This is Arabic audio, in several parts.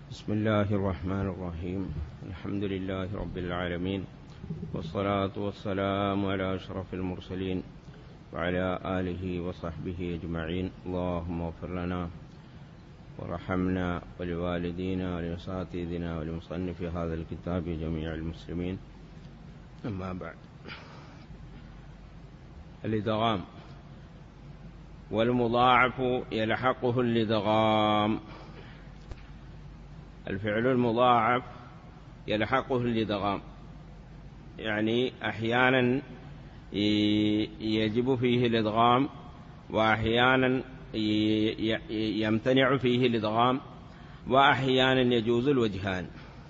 بسم الله الرحمن الرحيم. الحمد لله رب العالمين، والصلاة والسلام على أشرف المرسلين وعلى آله وصحبه أجمعين. اللهم اغفر لنا ورحمنا ولوالدينا ولأساتذتنا ولمصنف هذا الكتاب جميع المسلمين. أما بعد، الإدغام والمضاعف يلحقه الإدغام. الفعل المضاعف يلحقه الإدغام، يعني أحيانا يجب فيه الإدغام وأحيانا يمتنع فيه الإدغام وأحيانا يجوز الوجهان.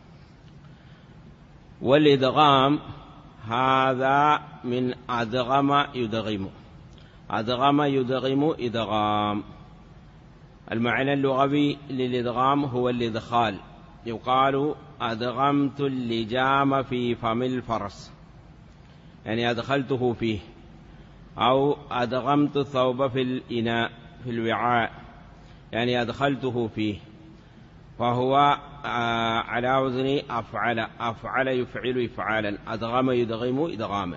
والإدغام هذا من أدغم يدغم، أدغم يدغم إدغام. المعنى اللغوي للإدغام هو الإدخال. يقال أدغمت اللجام في فم الفرس، يعني أدخلته فيه، أو أدغمت الثوب في الإناء في الوعاء، يعني أدخلته فيه، فهو على وزن أفعل، أفعل يفعل إفعالا، أدغم يدغم إدغاما.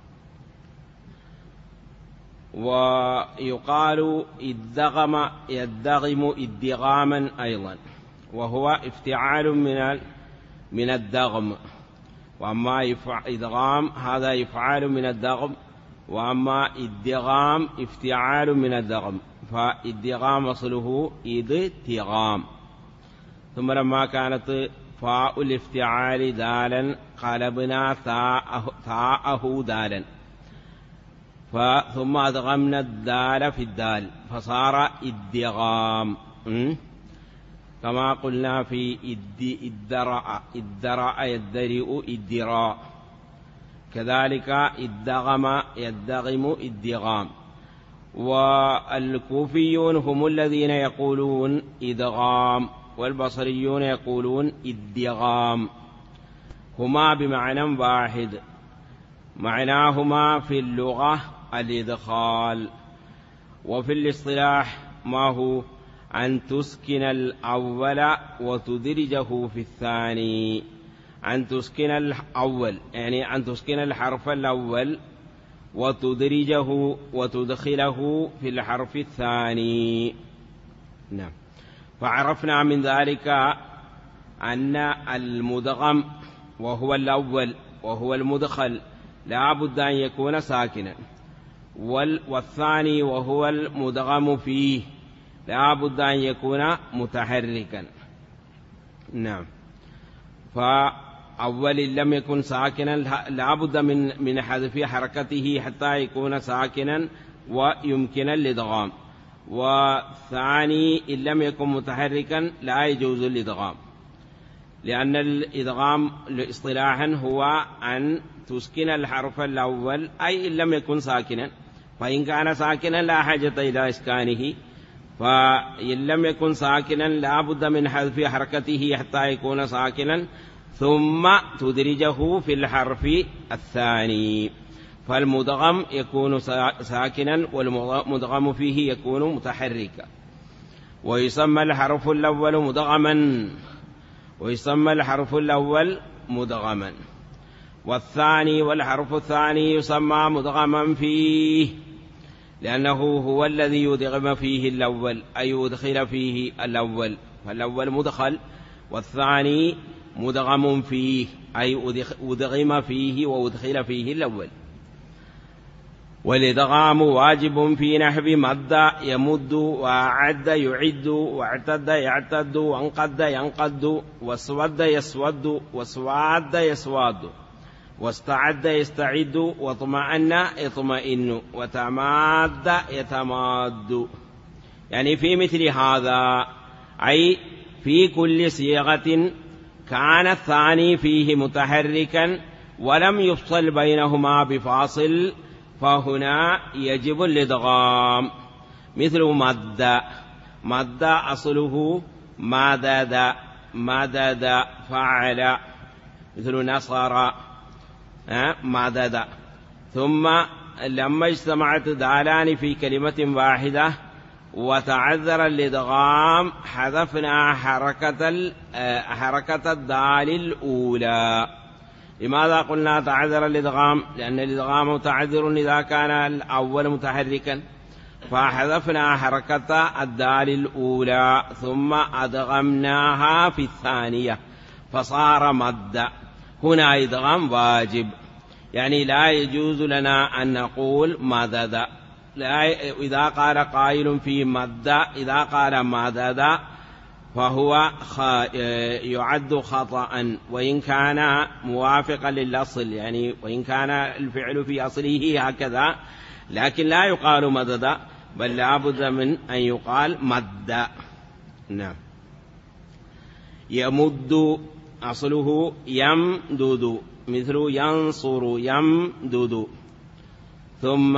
ويقال ادغم يدغم ادغاما أيضا، وهو افتعال من الدغم. وأما إدغام هذا يفعال من الدغم، وأما ادغام افتعال من الدغم، فادغام أصله ادغام. ثم لما كانت فاء الافتعال دالا قلبنا ثاءه دالا، ثم أدغمنا الدال في الدال فصار ادغام، كما قلنا في ادرأ يدرئ ادراء، كذلك ادغم يدغم ادغام. والكوفيون هم الذين يقولون ادغام، والبصريون يقولون ادغام، هما بمعنى واحد، معناهما في اللغة الإدخال، وفي الاصطلاح ما هو أن تسكن الأول وتدرجه في الثاني. أن تسكن الأول يعني أن تسكن الحرف الأول وتدرجه وتدخله في الحرف الثاني. نعم. فعرفنا من ذلك أن المدغم وهو الأول وهو المدخل لا بد أن يكون ساكنا، والثاني وهو المدغم فيه لا بد أن يكون متحركا. نعم. فأول لم يكن ساكنا لا بد من حذف حركته حتى يكون ساكنا ويمكن الإدغام، والثاني إن لم يكن متحركا لا يجوز الإدغام، لأن الإدغام اصطلاحا هو أن تسكن الحرف الأول، أي إن لم يكن ساكنا، فإن كان ساكنا لا حاجة إلى إسكانه، فإن لم يكن ساكنا لا بد من حذف حركته حتى يكون ساكنا، ثم تدرجه في الحرف الثاني، فالمدغم يكون ساكنا والمدغم فيه يكون متحركا. ويسمى الحرف الأول مدغما، ويسمى الحرف الأول مدغما. والثاني والحرف الثاني يسمى مدغما فيه، لأنه هو الذي يدغم فيه الأول، أي يدخل فيه الأول، فالأول مدخل، والثاني مدغم فيه، أي أدغم فيه وأدخل فيه الأول. والإدغام واجب في نحو مد يمد، وأعد يعد، واعتد يعتد، وانقد ينقد، واسود يسود، واسواد يسواد، واستعد يستعد، واطمأن يطمئن، وتماد يتماد. يعني في مثل هذا، أي في كل صيغة كان الثاني فيه متحركا ولم يفصل بينهما بفاصل، فهنا يجب الإدغام. مثل مد، مد أصله مدد، مدد فعل. مثل نصر، مدد. ثم لما اجتمعت دالان في كلمة واحدة وتعذر الإدغام حذفنا حركة الدال الأولى. لماذا قلنا تعذر الإدغام؟ لأن الإدغام متعذر إذا كان الأول متحركا، فحذفنا حركة الدال الأولى ثم أدغمناها في الثانية فصار مد. هنا إدغام واجب، يعني لا يجوز لنا أن نقول مدد. إذا قال قائل في مد، إذا قال مدد فهو يعد خطأ وإن كان موافقا للأصل، يعني وإن كان الفعل في أصله هكذا، لكن لا يقال مدد، بل لا بد من أن يقال مد. نعم. يمد أصله يمدد، مثل ينصر يمدد. ثم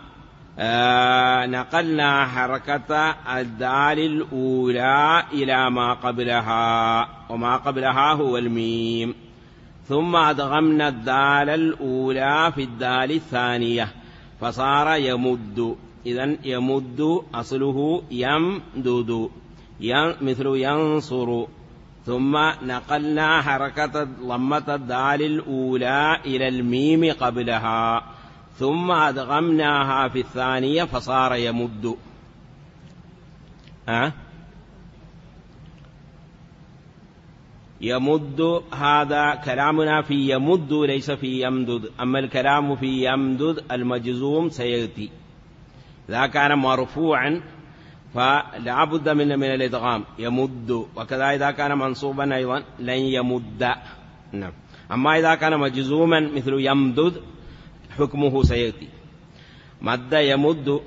نقلنا حركة الدال الأولى إلى ما قبلها، وما قبلها هو الميم، ثم أدغمنا الدال الأولى في الدال الثانية فصار يمد. إذن يمد أصله يمدد، مثل ينصر. ثم نقلنا حركة ضمة الدال الأولى إلى الميم قبلها ثم أدغمناها في الثانية فصار يمد. يمد هذا كلامنا في يمد ليس في يمدد. أما الكلام في يمدد المجزوم سيأتي. إذا كان مرفوعا فلا بد من الإدغام يمد، وكذا إذا كان منصوبا أيضا لن يمد. نعم. أما إذا كان مجزوما مثل يمدد حكمه سيأتي. مد يمد.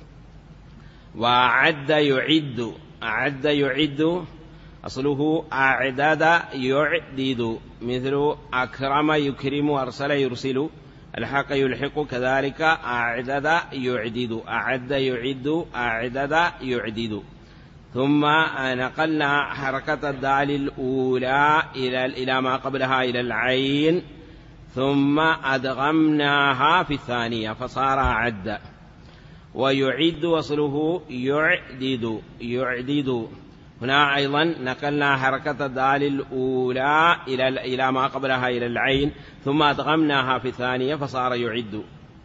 وأعد يعد. أعد يعد أصله أعداد يعدد، مثل أكرم يكرم، أرسل يرسل، الحق يلحق، كذلك أعدد يعدد. أعد يعد أعدد يعدد. ثم نقلنا حركة الدال الأولى إلى ما قبلها إلى العين ثم أدغمناها في الثانية فصار عد. ويعد وصله يعدد يعدد. هنا أيضا نقلنا حركة الدال الأولى إلى ما قبلها إلى العين ثم أدغمناها في الثانية فصار يعد.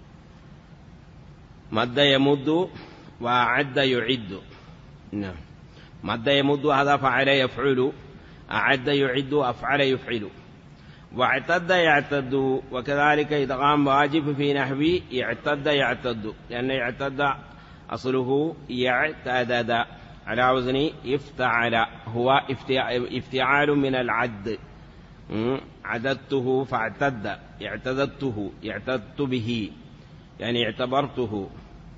مد يمد وأعد يعد. نعم. مد يمد هذا فعل يفعل، أعد يعد أفعل يفعل. واعتد يعتد، وكذلك إدغام واجب في نحو يعتد يعتد، لأن يعتد أصله يعتدد على وزن افتعل، هو افتعال من العد. عددته فاعتد، اعتددته اعتدت به، يعني اعتبرته.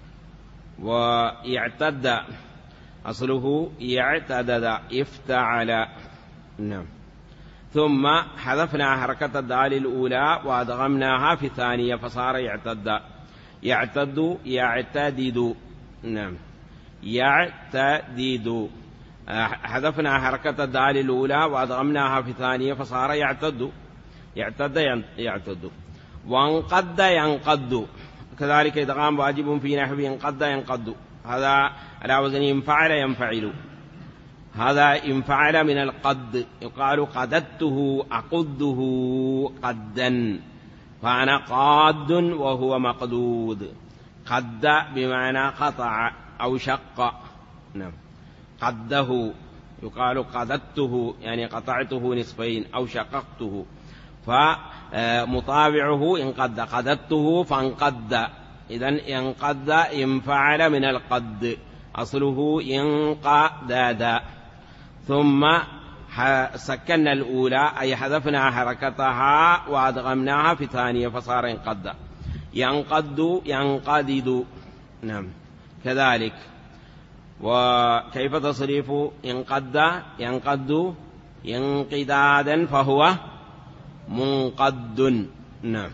ويعتد أصله يعتدد افتعل. نعم. ثم حذفنا حركة الدال الأولى وأدغمناها في الثانية فصار يعتد. يعتد يعتدد. نعم. يعتدد. حذفنا حركة الدال الأولى وأدغمناها في الثانية فصار يعتد. يعتد يعتد. وانقد ينقد، كذلك إدغام واجب في نحو ينقد ينقد، هذا على وزن ينفعل ينفعل. هذا ينفعل من القد، يقال قددته أقده قدا، فأنا قاد وهو مقدود. قد بمعنى قطع أو شق. نعم. قده يقال قددته، يعني قطعته نصفين أو شققته. فمطابعه انقد، قددته فانقد. إذن ينقد ينفعل من القد، أصله ينقداد. ثم سكننا الأولى أي حذفنا حركتها وأدغمناها في ثانية فصار ينقد. ينقد ينقدد. نعم. كذلك. وكيف تصريف ينقد؟ ينقد ينقدادا فهو منقد. نعم.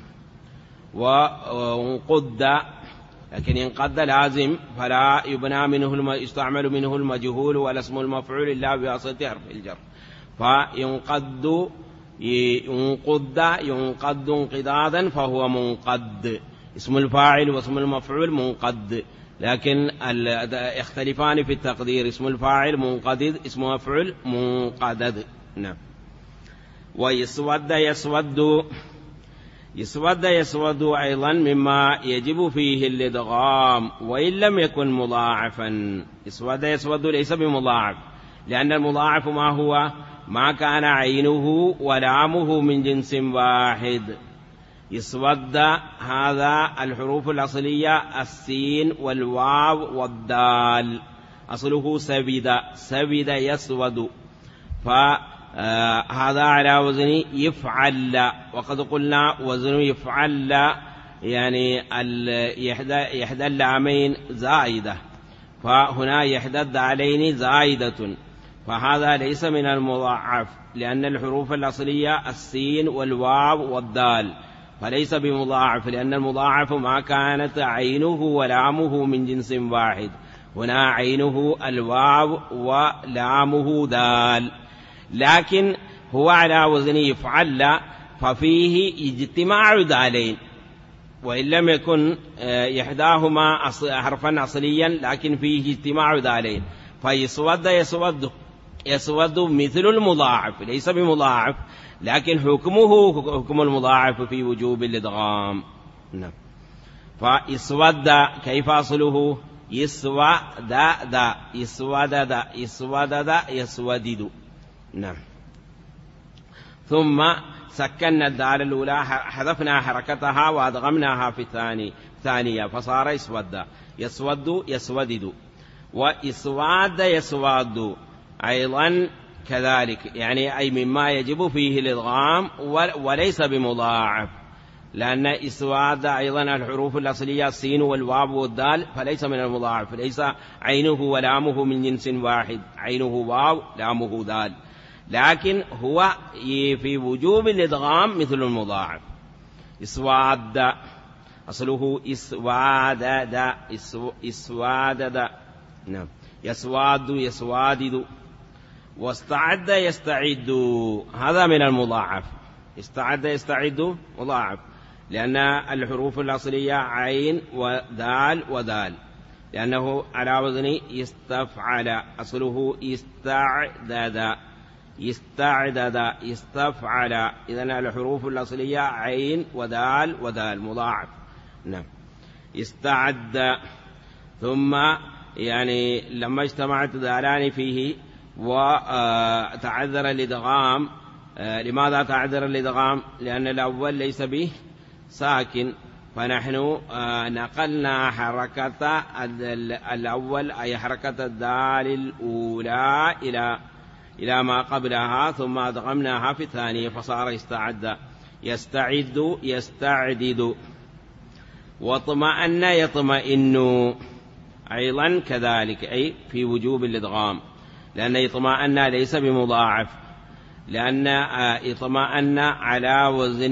وانقد، لكن ينقد لازم فلا يبنى منه يستعمل منه المجهول ولا اسم المفعول إلا بواسطة حرف الجر. فينقد ينقد ينقد انقدادا فهو منقد، اسم الفاعل واسم المفعول منقد. لكن يختلفان في التقدير، اسم الفاعل منقدد، اسم مفعول منقدد. نعم. ويسود يسود، يسود يسود أيضا مما يجب فيه الإدغام وإن لم يكن مضاعفا. يسود يسود ليس بمضاعف، لأن المضاعف ما هو؟ ما كان عينه ولامه من جنس واحد. يسود هذا الحروف الأصلية السين والواو والدال، أصله سبد، سبد يسود، فهذا على وزن يفعل. وقد قلنا وزن يفعل يعني إحدى اللامين زائدة، فهنا إحدى الدالين زائدة، فهذا ليس من المضاعف، لأن الحروف الأصلية السين والواو والدال، فليس بمضاعف، لأن المضاعف ما كانت عينه ولامه من جنس واحد. هنا عينه الواو ولامه دال، لكن هو على وزن يفعل، ففيه اجتماع دالين وإن لم يكن إحداهما حرفا أصليا، لكن فيه اجتماع دالين، فيسود يسود يسود مثل المضاعف، ليس بمضاعف، لكن حكمه حكم المضاعف في وجوب الإدغام. نعم. فيسود كيف أصله؟ يسود دا يسود دا يسود دا يسودد. نعم. ثم سكننا الدال الأولى، حذفنا حركتها وأدغمناها في الثانية فصار يسود، يسود يسودد. وإسواد يسواد أيضا كذلك، يعني أي مما يجب فيه الإدغام وليس بمضاعف، لأن إسواد أيضا الحروف الأصلية السين والواو والدال، فليس من المضاعف، ليس عينه ولامه من جنس واحد، عينه واو لامه دال، لكن هو في وجوب الإدغام مثل المضاعف. إسواد أصله إسواد إسواد. نعم. يسواد يسوادد. واستعد يستعد، هذا من المضاعف. استعد يستعد مضاعف، لأن الحروف الأصلية عين ودال ودال، لأنه على وزن يستفعل، أصله يستعدد يستعدد يستفعل، إذن الحروف الأصلية عين ودال ودال مضاعف. نعم. استعد. ثم يعني لما اجتمعت دالان فيه وتعذر الإدغام. لماذا تعذر الإدغام؟ لأن الأول ليس به ساكن، فنحن نقلنا حركة الأول أي حركة الدال الأولى إلى ما قبلها، ثم أدغمناها في الثانية فصار يستعد. يستعد يستعدد. واطمأن يطمئن أيضا كذلك، أي في وجوب الإدغام، لأن اطمأن ليس بمضاعف، لأن اطمأن على وزن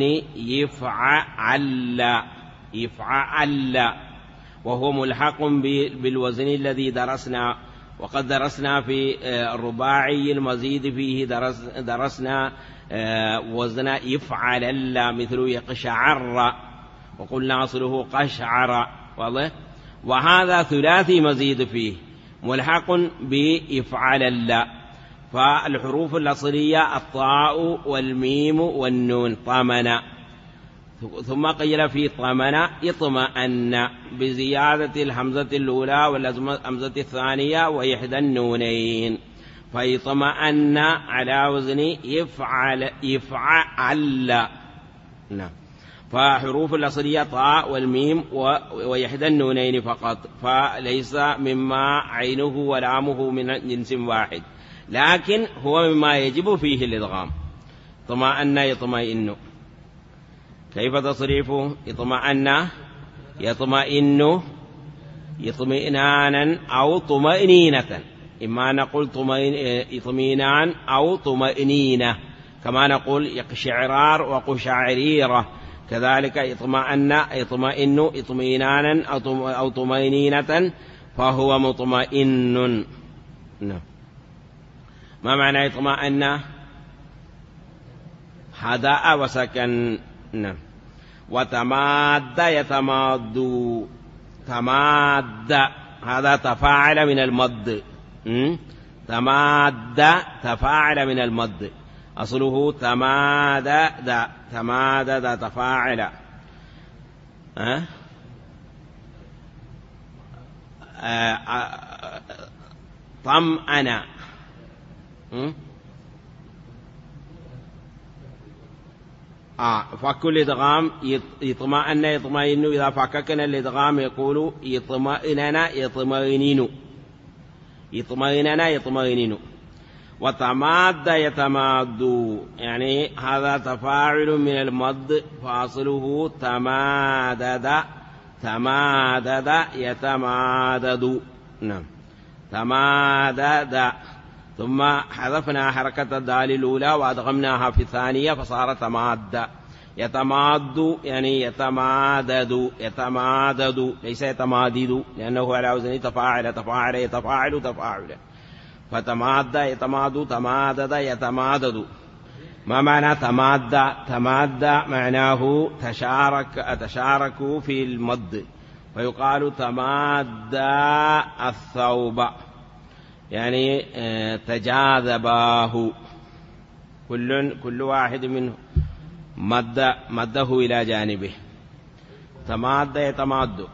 يفعل يفعل، وهو ملحق بالوزن الذي درسنا، وقد درسنا في الرباعي المزيد فيه درسنا وزن يفعل مثل يقشعر، وقلنا أصله قشعر، واضح؟ وهذا ثلاثي مزيد فيه ملحق بيفعل. فالحروف الأصلية الطاء والميم والنون طمن، ثم قيل في طمن اطمأن بزيادة الهمزة الأولى والهمزة الثانية وإحدى النونين، فيطمأن على وزن يفعل. نعم. فحروف الأصلية طاء والميم وإحدى النونين فقط، فليس مما عينه ولامه من جنس واحد، لكن هو مما يجب فيه الإدغام. طمأن يطمئن، كيف تصريفه؟ اطمأن يطمئن اطمئنانا أو طمأنينة، إما نقول اطمئنان أو طمأنينة، كما نقول يقشعرار وقشعريرة، كذلك اطمأن يطمئن اطمئنانا أو طمأنينة فهو مطمئن. نعم. ما معنى يطمئن؟ هدأ وسكن. نعم. وتماد يتماد، تماد، هذا تفاعل من المد. تماد تفاعل من المد، أصله تمادد، تمادد تفاعل. طمأن. فك الإدغام يطمئن يطمئن، إذا فككنا الإدغام يقول يطمئننا يطمئنين، يطمئننا يطمئنين. وتماد يتماد، يعني هذا تفاعل من المد، فاصله تمادد، تمادد يتمادد. نعم، تمادد. ثم حذفنا حركة الدال الأولى وأدغمناها في الثانية فصار تماد. يتماد يعني يتمادد، يتمادد ليس يتمادد، لأنه على وزن تفاعل، تفاعل يتفاعل تفاعلا. فتماد يتماد، تمادد يتمادد. ما معنى تماد؟ تماد معناه تشاركوا في المد، فيقال تماد الثوب، يعني تجاذباه، كل واحد منه مده إلى جانبه. تماد يتماد،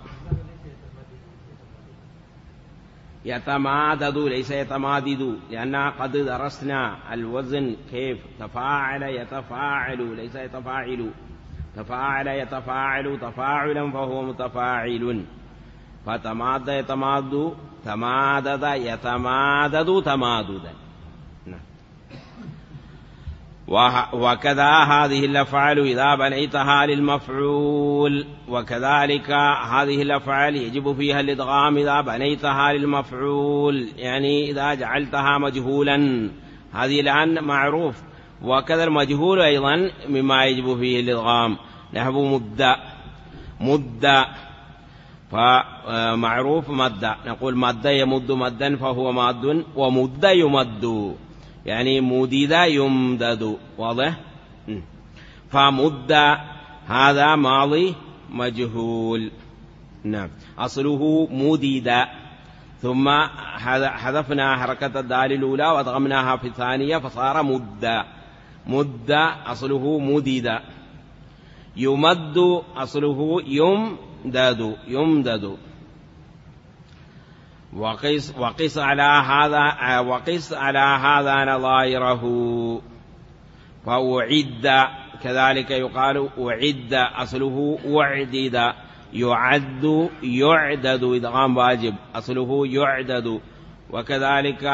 يتمادد ليس يتمادد، لأننا قد درسنا الوزن كيف تفاعل يتفاعل ليس يتفاعل، تفاعل يتفاعل تفاعلا فهو متفاعل. فتماد يتماد، تمادد يتمادد تماددا. وكذا هذه الأفعال إذا بنيتها للمفعول، وكذلك هذه الأفعال يجب فيها الإدغام إذا بنيتها للمفعول، يعني إذا جعلتها مجهولا، هذه الآن معروف. وكذا المجهول أيضا مما يجب فيه الإدغام، نحو مد، فمعروف مد، نقول مد يمد مدا فهو ماد، ومد يمد يعني مدد يمدد، واضح؟ فمد هذا ماضي مجهول. نعم، أصله مدد، ثم حذفنا حركة الدال الأولى وادغمناها في الثانية فصار مد. مد أصله مدد. يمد أصله يمدد، يمدد. وقس على هذا نظائره. فأعد كذلك يقال أعد، أصله أعدد. يعد يعدد إدغام واجب، أصله يعدد. وكذلك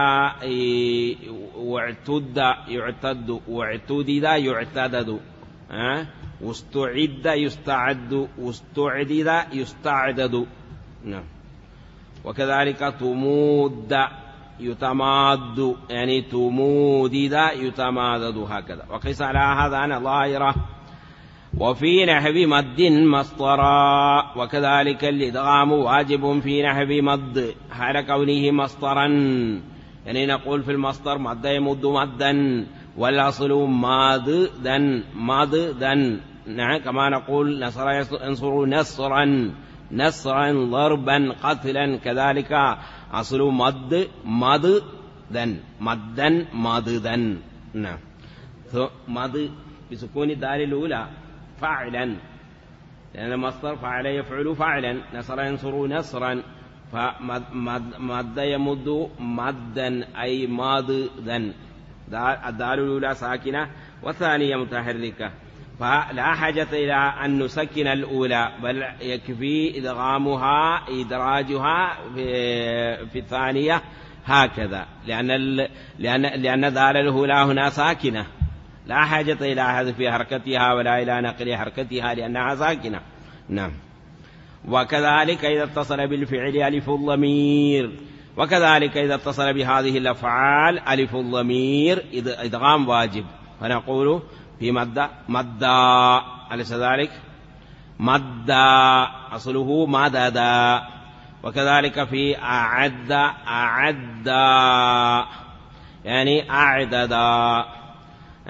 واعتد يعتد، واعتدد يعتدد. واستعد يستعد، واستعدد يستعدد. نعم. وكذلك تمود يتماد، يعني تمودد يتمادد، هكذا. وقيس على هذا نظائره. وفي نحو مد مصدرا، وكذلك الإدغام واجب في نحو مد حال كونه مصدرا، يعني نقول في المصدر مد يمد مدا، والأصل ماددا ماددا. نعم، كما نقول نصر ينصر نصرا، نصرا ضربا قتلا، كذلك أصل مد مددا، مدا ماددا. نعم، مد بسكون الدال الأولى فاعلا، لأن المصدر فعل يفعل فعلا، نصر ينصر نصرا، فمد يمد مدا أي ماددا. الدال الأولى ساكنة والثانية متحركة، فلا حاجة إلى أن نسكن الأولى، بل يكفي إدغامها إدراجها في الثانية هكذا، لأن دال الأولى هنا ساكنة، لا حاجة إلى حذف حركتها ولا إلى نقل حركتها لأنها ساكنة. نعم. وكذلك إذا اتصل بالفعل ألف الضمير، وكذلك إذا اتصل بهذه الأفعال ألف الضمير إدغام واجب، فنقول في مدّا، أليس ذلك؟ مدّا أصله مددا. وكذلك في أعدّا يعني أعددا،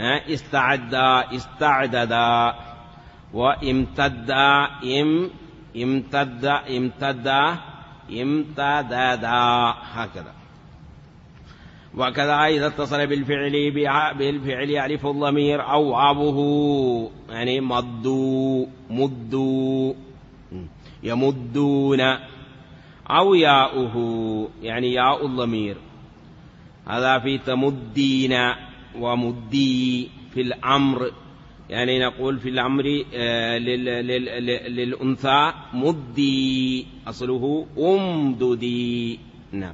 استعدّا استعددا. وامتدّا امتددا هكذا. وكذا إذا اتصل بالفعل ألف الضمير أو واوه يعني مدوا يمدون، أو ياؤه يعني ياء الضمير، هذا في تمدين ومدي في الأمر، يعني نقول في الأمر للأنثى مدي أصله أمددي. نعم.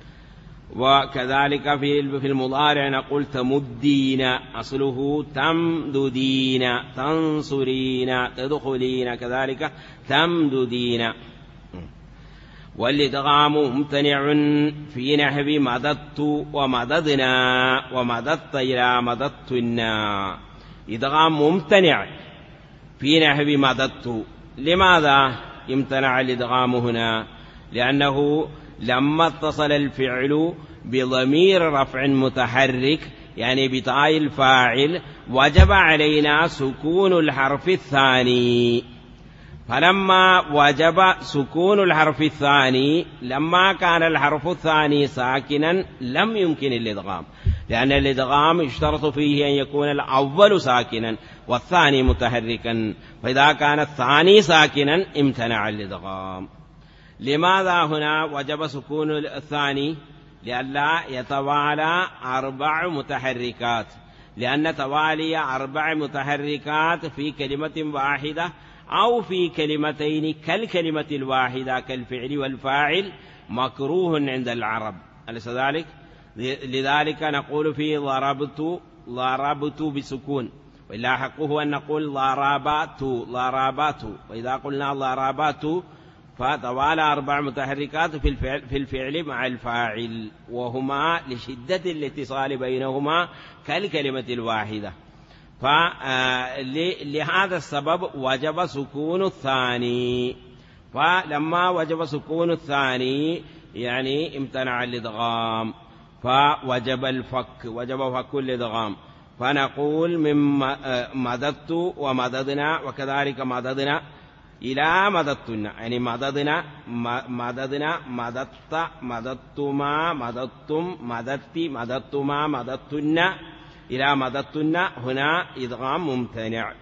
وكذلك في المضارع نقول تمدين أصله تمددين، تنصرين، تدخلين، كذلك تمددين. والإدغام ممتنع في نحو مددت ومددنا ومددت إلى مددتنا. إدغام ممتنع في نحو مددت. لماذا امتنع الإدغام هنا؟ لأنه لما اتصل الفعل بضمير رفع متحرك يعني بتاء الفاعل وجب علينا سكون الحرف الثاني، فلما وجب سكون الحرف الثاني لما كان الحرف الثاني ساكنا لم يمكن الإدغام، لأن الإدغام يشترط فيه أن يكون الأول ساكنا والثاني متحركا، فإذا كان الثاني ساكنا امتنع الإدغام. لماذا هنا وجب سكون الثاني؟ لئلا يتوالى 4 متحركات، لأن توالي 4 متحركات في كلمة واحدة أو في كلمتين كالكلمة الواحدة كالفعل والفاعل مكروه عند العرب، أليس ذلك؟ لذلك نقول في ضربت بسكون، وإلا حقه أن نقول ضربات، وإذا قلنا ضربات فتوالى 4 متحركات في الفعل مع الفاعل، وهما لشدة الاتصال بينهما كالكلمة الواحدة، فلهذا السبب وجب سكون الثاني. فلما وجب سكون الثاني يعني امتنع الإدغام، فوجب وجب فك الإدغام، فنقول من مددت ومددنا وكذلك مددنا إلى مددتنا، يعني مددنا مددت مددتما مددتم مددت مددتما مددتنا إلى مددتنا، هنا إدغام ممتنع.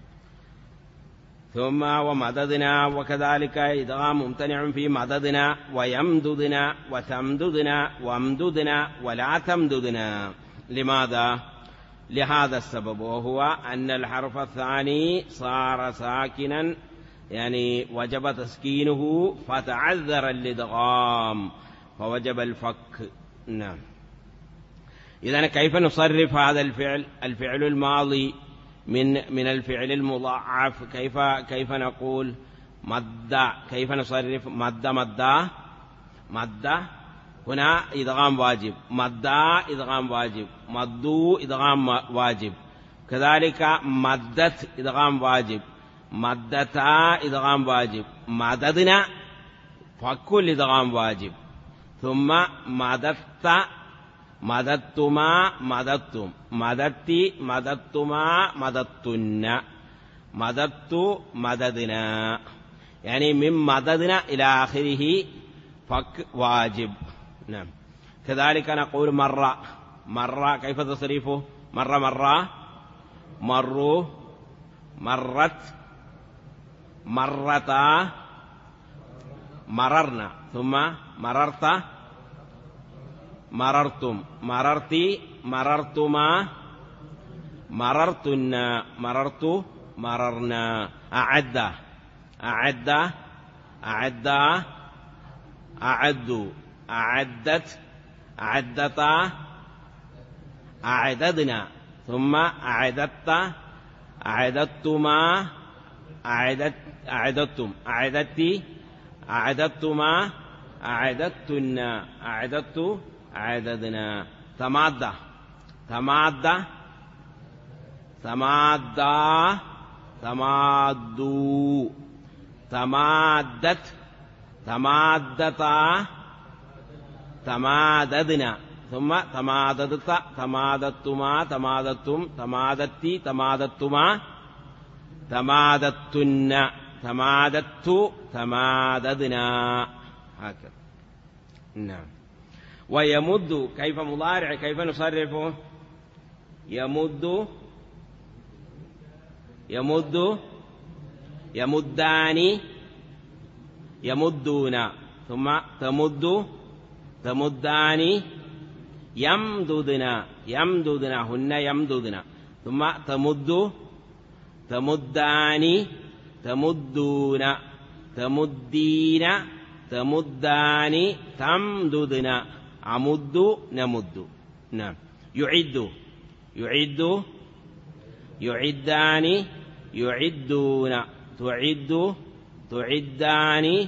ثم ومددنا وكذلك إدغام ممتنع في مددنا ويمددنا وتمددنا وامددنا ولا تمددنا. لماذا؟ لهذا السبب، وهو أن الحرف الثاني صار ساكنا يعني وجب تسكينه فتعذر الإدغام فوجب الفك. نعم. إذن كيف نصرف هذا الفعل الماضي من الفعل المضاعف؟ كيف نقول مد؟ كيف نصرف مد هنا إدغام واجب، مد إدغام واجب، مدو إدغام واجب، كذلك مدت إدغام واجب، مدتا إدغام واجب، مددنا فكل إدغام واجب، ثم مددت مددتما مددتم، مددت مددتما مددتن، مددت مددنا، يعني من مددنا إلى آخره فك واجب. نعم. كذلك نقول مرة كيف تصريفه؟ مرة مروا مرت مرتا مررنا، ثم مررت مررتم، مررتي مررتما مررتن، مررت مررنا، أعد أعدوا، أعدت أعدتا أعددنا، ثم أعددت أعددتما أعددتم، أعددتي أعددتما أعددتن، أعددت أعددنا. تمادى تمادوا، تمادت تمادتا تماددنا، ثم تماددت تماددتما تماددتم، تماددتي تماددتما تماددتن، تماددت تماددنا هكذا. نعم. ويمد كيف مضارع كيف نصرفه؟ يمد يمد يمدان يمدون ثم تمد تمدان يمددنا يمددنا هن يمددنا ثم تمد تمدان تمدون تمدين تمدان تمددنا عمد نمد. نعم. يعد يعد يعدان يعدون تعد تعدان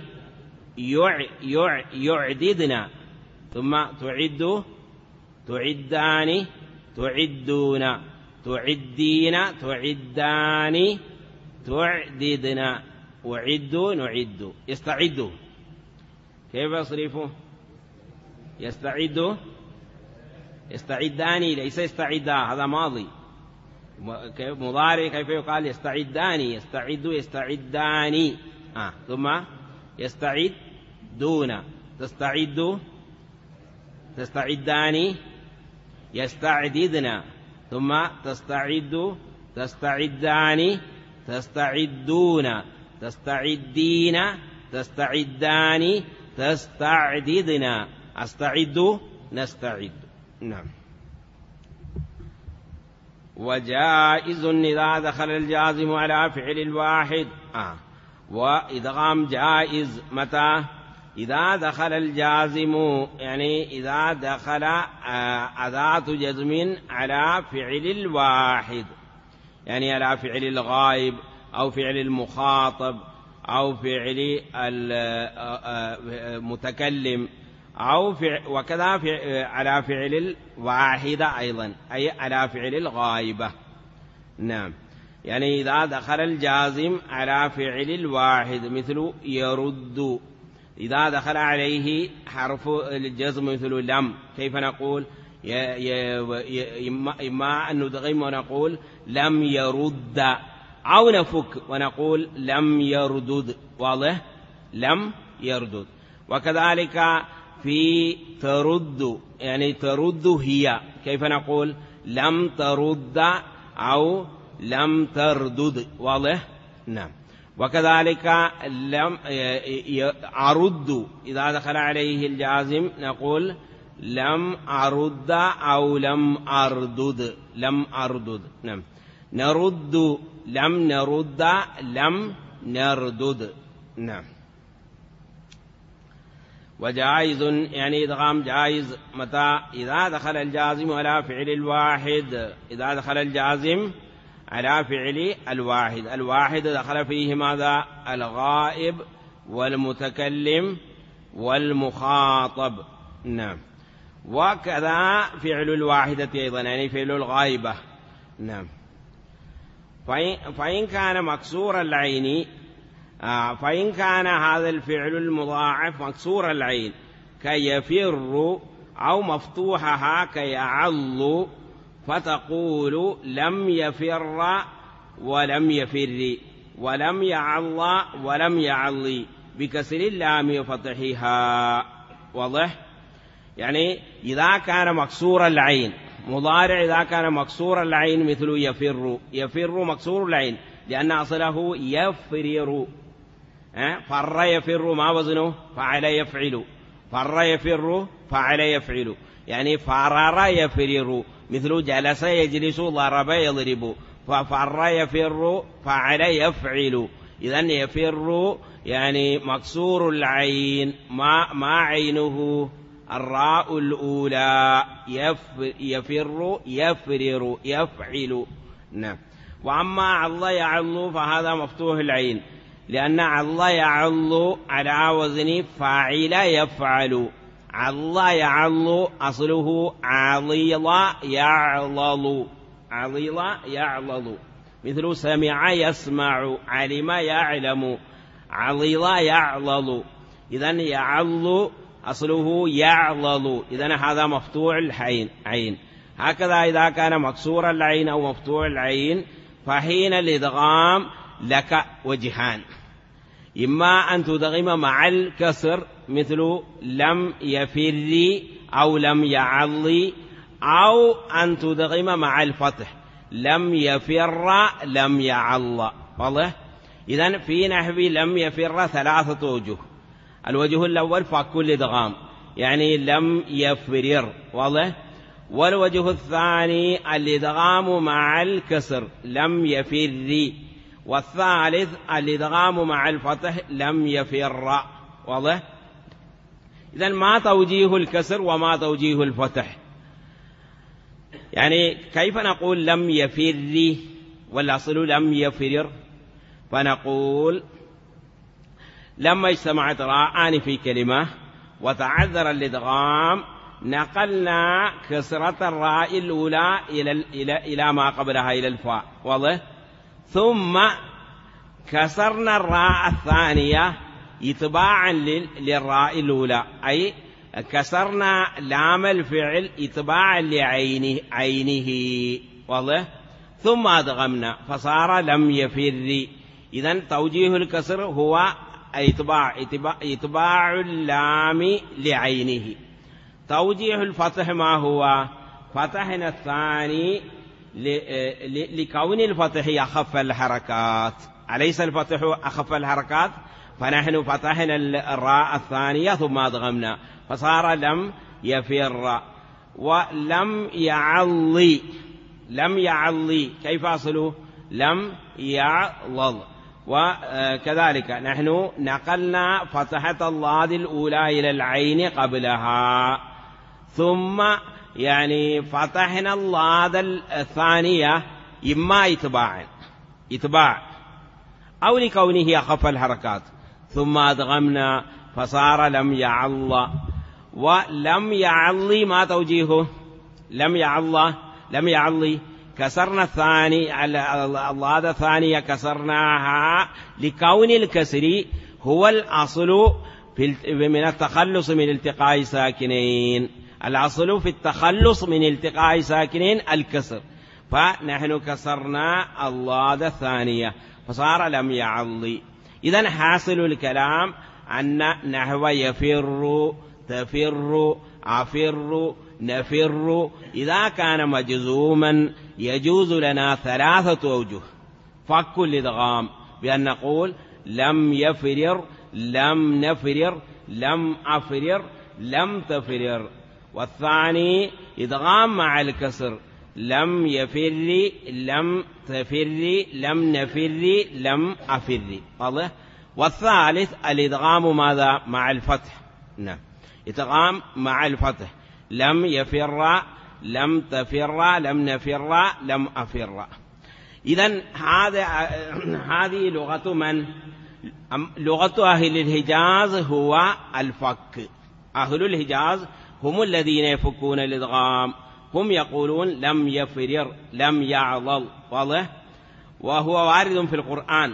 يعددنا ثم تعد تعدان تعدون تعدين تعدان تعددنا وعد نعد. يستعد كيف يصرفه؟ يستعد يستعدان ليس يستعدا هذا ماضي. مضارع كيف يقال؟ يستعدان يستعد يستعدان ثم يستعدون تستعد تستعدان يستعددنا ثم تستعد تستعدان تستعدون تستعدين تستعدان تستعددنا أستعد نستعد. نعم. وجائز إذا دخل الجازم على فعل الواحد وإدغام جائز متى؟ إذا دخل الجازم يعني إذا دخل أداة جزم على فعل الواحد، يعني على فعل الغائب أو فعل المخاطب أو فعل المتكلم أو وكذا على فعل الواحدة أيضا، أي على فعل الغائبة. نعم. يعني إذا دخل الجازم على فعل الواحد مثل يرد، إذا دخل عليه حرف الجزم مثل لم، كيف نقول؟ إما أن ندغم ونقول لم يرد، أو نفك ونقول لم يردد. واضح؟ لم يردد. وكذلك في ترد، يعني ترد هي، كيف نقول؟ لم ترد أو لم تردد. واضح؟ نعم. وكذلك لم أرد، إذا دخل عليه الجازم نقول لم أرد أو لم أردد لم أردد. نعم. نرد لم نرد لم نردد. نعم. وجائز يعني إدغام جائز متى؟ إذا دخل الجازم على فعل الواحد، إذا دخل الجازم على فعل الواحد، الواحد دخل فيه ماذا؟ الغائب والمتكلم والمخاطب. نعم. وكذا فعل الواحدة أيضا، يعني فعل الغائبة. نعم. فإن كان مكسور العين، فإن كان هذا الفعل المضاعف مكسور العين كيفر أو مفتوحها كيعل، فتقول لم يفر ولم يفر ولم يعل ولم يعل بكسر اللام وفتحها. واضح؟ يعني إذا كان مكسور العين مضارع، إذا كان مكسور العين مثل يفر، يفر مكسور العين لأن أصله يفرر. فر يفر ما وزنه؟ فعل يفعل. فر يفر فعل يفعل، يعني فرر يفرر، مثل جلس يجلس ضرب يضرب. ففر يفر فعل يفعل. إذن يفر يعني مكسور العين، ما عينه؟ الراء الأولى. يفر يفرر يفعل. نعم. وأما عل يعل فهذا مفتوح العين، لأن عل يعل على وزن فاعل يفعل. عل يعل أصله عضل يعضل. عضل يعضل، مثل سمع يسمع، علم يعلم، عضل يعضل. إذن يعل أصله يعضل، إذن هذا مفتوح العين. هكذا إذا كان مكسور العين أو مفتوح العين، فحين الإدغام لك وجهان. إما أن تدغم مع الكسر مثل لم يفر أو لم يعل، أو أن تدغم مع الفتح لم يفر لم يعل. واضح؟ إذن في نحو لم يفر 3 وجوه. الوجه الأول فك الإدغام، يعني لم يفرر. واضح؟ والوجه الثاني الإدغام مع الكسر لم يفر، والثالث الإدغام مع الفتح لم يفر. واضح؟ إذن ما توجيه الكسر وما توجيه الفتح؟ يعني كيف نقول لم يفر والأصل لم يفرر؟ فنقول لما اجتمعت راءان في كلمة وتعذر الإدغام نقلنا كسرة الراء الأولى إلى ما قبلها إلى الفاء. واضح؟ ثم كسرنا الراء الثانية اتباعا للراء الأولى، أي كسرنا لام الفعل اتباعا لعينه. واضح؟ ثم أدغمنا فصار لم يفر. إذن توجيه الكسر هو اتباع اللام لعينه. توجيه الفتح ما هو؟ فتحنا الثاني لكون الفتح أخف الحركات، أليس الفتح أخف الحركات؟ فنحن فتحنا الراء الثانية ثم أدغمنا فصار لم يفر. ولم يعل، لم يعل كيف أصله؟ لم يعلل. وكذلك نحن نقلنا فتحة الضاد الأولى إلى العين قبلها، ثم يعني فتحنا الضاد الثانية إما إتباع أو لكونه أخف الحركات، ثم أدغمنا فصار لم يعل. ولم يعل ما توجيهه؟ لم يعل كسرنا الثاني الضاد الثانية كسرناها لكون الكسر هو الأصل من التخلص من التقاء ساكنين. الأصل في التخلص من التقاء ساكنين الكسر، فنحن كسرنا الضاد الثانية فصار لم يعل. إذن حاصل الكلام أن نحو يفر تفر عفر نفر إذا كان مجزوما يجوز لنا 3 أوجه. فك الإدغام بأن نقول لم يفرر لم نفرر لم أفرر لم تفرر. والثاني إدغام مع الكسر لم يفر لم تفر لم نفر لم أفر. واضح؟ والثالث الإدغام ماذا؟ مع الفتح. نعم، إدغام مع الفتح لم يفر لم تفر لم نفر لم أفر. إذن هذه لغة من؟ لغة أهل الحجاز هو الفك. أهل الحجاز هم الذين يفكون الإدغام، هم يقولون لم يفرر لم يعضل. واضح؟ وهو وارد في القرآن.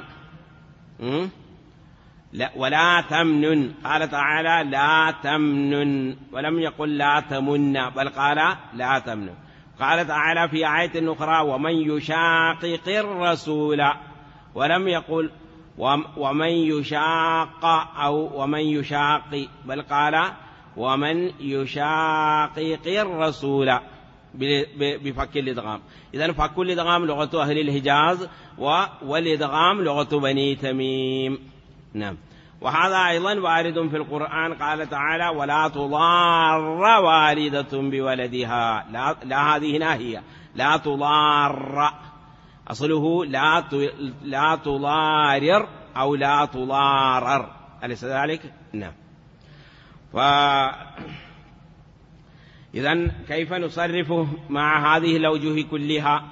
لا ولا تمنن، قال تعالى لا تمنن، ولم يقل لا تمن بل قال لا تمنن. قال تعالى في آية أخرى ومن يشاقق الرسول، ولم يقل ومن يشاق أو ومن يشاق بل قال ومن يشاقق الرسول بفك الإدغام. إذن فك الإدغام لغة أهل الحجاز والإدغام لغة بني تميم. نعم. وهذا أيضا وارد في القرآن، قال تعالى ولا تضار والدة بولدها. لا هذه ناهية، لا تضار أصله لا تضارر أو لا تضارر، أليس ذلك؟ نعم. إذن كيف نصرفه مع هذه الأوجه كلها؟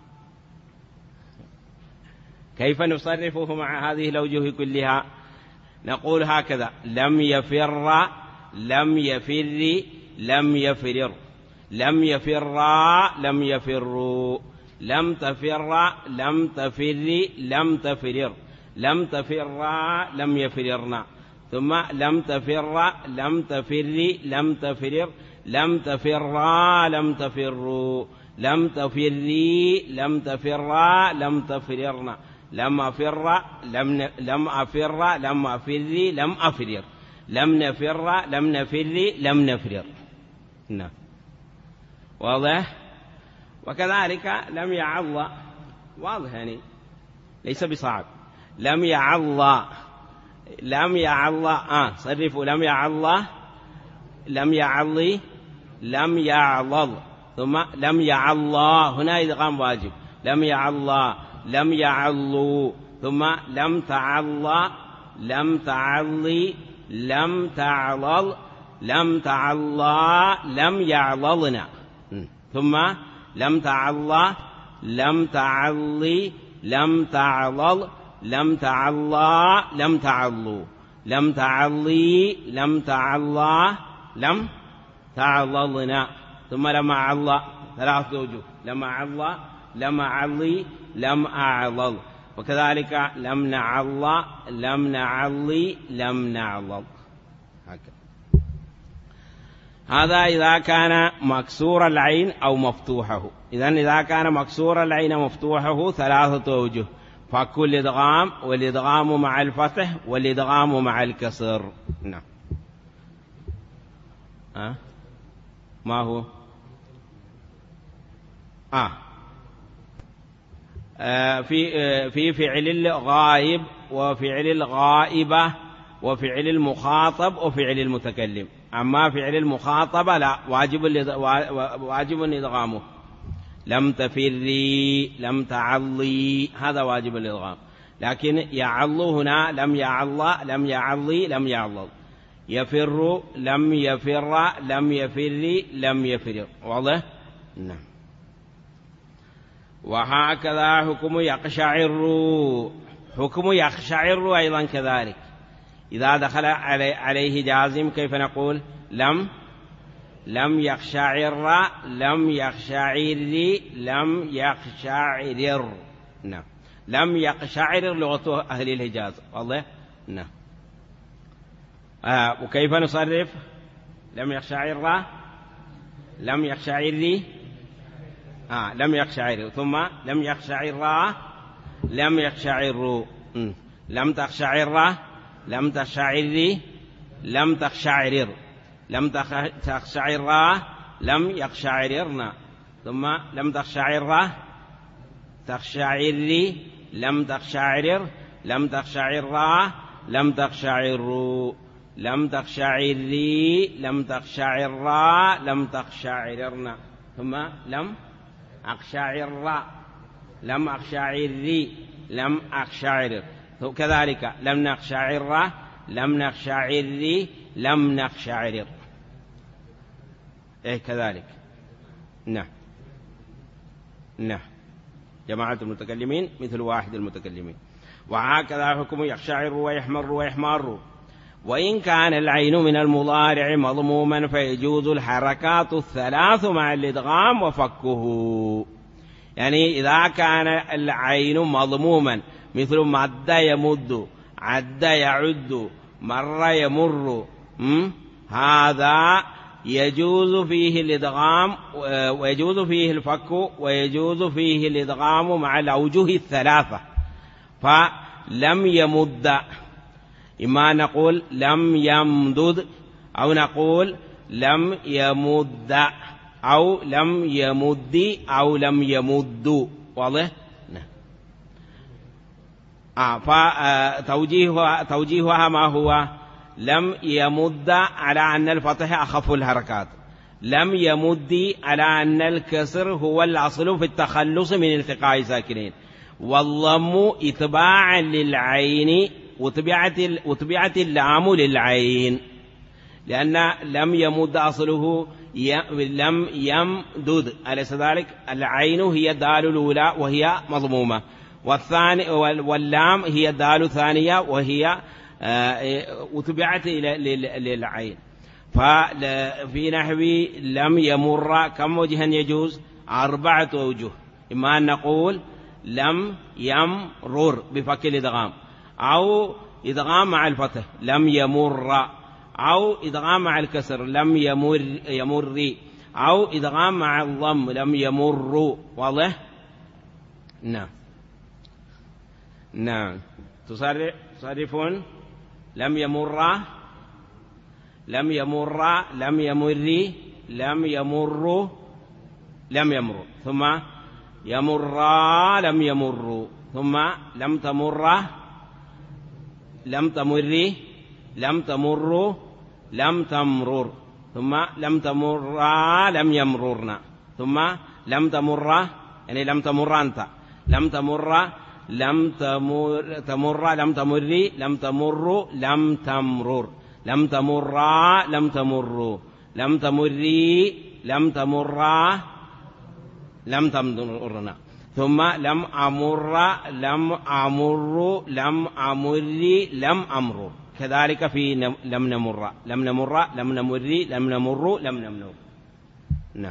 كيف نصرفه مع هذه الأوجه كلها؟ نقول هكذا: لم يفر لم يفر لم يفرر لم يفر لم يفروا لم تفر لم تفر لم تفرر لم تفر لم يفررنا، ثم لم تفر لم تفر لم تفرر لم تفر لم تفروا لم تفري لم تفر لم تفررنا. لم أفر لم أفر لم أفري لم أفرر، لم نفر لم نفري لم نفرر. نعم واضح. وكذلك لم يعض، واضح يعني ليس بصعب. لم يعض، لم يعض صرفوا لم يعض لم يعض لم يعضض، ثم لم يعض، هنا إدغام واجب. لم يعض لم يعضوا، ثم لم تعض لم تعضي لم تعضض لم تعضا لم يعضضن، ثم لم تعض لم تعضي لم تعضض لم تعضا لم تعضوا، لم تعضي لم تعضا لم تعضضن، ثم لم أعض، ثلاثة وجوه، لم أعض لم أعضي لم أعضض. وكذلك لم نعض لم نعضي لم نعضض. هذا إذا كان مكسور العين أو مفتوحه. إذن إذا كان مكسور العين مفتوحه ثلاثة أوجه: فك الإدغام، والإدغام مع الفتح، والإدغام مع الكسر. نعم. ما هو؟ في فعل الغائب وفعل الغائبة وفعل المخاطب وفعل المتكلم. أما فعل المخاطبة لا، واجب إدغامه. لم تفري لم تعضي، هذا واجب الإدغام. لكن يعض هنا لم يعض لم يعضي لم يعضض. يفر لم يفر لم يفر لم يفر. واضح؟ نعم. وهكذا حكم يقشعر، حكم يقشعر أيضا كذلك. إذا دخل عليه جازم كيف نقول؟ لم يقشعر لم يقشعر لم يقشعر. نعم. لم يقشعر لغة أهل الحجاز. والله نعم. وكيف نصرف؟ لم يقشعر لم يقشعر لم يقشعر، ثم لم يقشعر لم يقشعر، لم تقشعر لم تقشعر لم تقشعر، لم تقشعر لم يقشعرن، ثم لم تقشعر تقشعر لم تقشعر لم تقشعر لم تقشعر، لم تقشعر لم تقشعر لم تقشعرن، ثم لم أقشعر لم أقشعر لم أقشعر. كذلك لم نقشعر لم نقشعر لم نقشعر. كذلك. نعم. نعم. جماعة المتكلمين مثل واحد المتكلمين. وهكذا حكم يقشعر ويحمر ويحمر. وإن كان العين من المضارع مضموما فيجوز الحركات الثلاث مع الإدغام وفكه. يعني إذا كان العين مضموما مثل مد يمد، عد يعد، مر يمر، هذا يجوز فيه الإدغام ويجوز فيه الفك ويجوز فيه الإدغام مع الأوجه الثلاثة. فلم يمد، إما نقول لم يمدد، أو نقول لم يمد، أو لم يمد، أو لم يمد. واضح؟ فتوجيهها ما هو؟ لم يمد على أن الفتح أخف الحركات، لم يمد على أن الكسر هو الأصل في التخلص من التقاء ساكنين، والضم إتباعا للعين وتبعت اللام للعين، لأن لم يمد أصله لم يمدد، أليس ذلك؟ العين هي الدال الأولى وهي مضمومة، واللام هي الدال الثانية وهي وتبعت للعين. ففي نحو لم يمر كم وجها يجوز؟ 4 أوجه. إما أن نقول لم يمرر بفك الإدغام، أو إدغام مع الفتح لم يمر، أو إدغام مع الكسر لم يمر، أو إدغام مع الضم لم يمر. واضح؟ نعم. نعم. تصرفون لم يمر، لم يمر، لم يمر، لم يمر، لم يمر، ثم يمر، لم يمر، ثم لم تمر، لم تمر، لم تمر، لم تمرر، ثم لم تمر، لم يمررن، ثم لم تمر، يعني لم تمر أنت، لم تمر، لم تمر، لم تمر، لم تمر، لم تمرر، لم تمر، لم تمر، لم تمري، لم تمر، لم تمرن، ثم لم أمر، لم أمر، لم أمر، لم أمر. كذلك في لم نمر، لم نمر، لم نمر، لم نمر، لم نمر. نعم.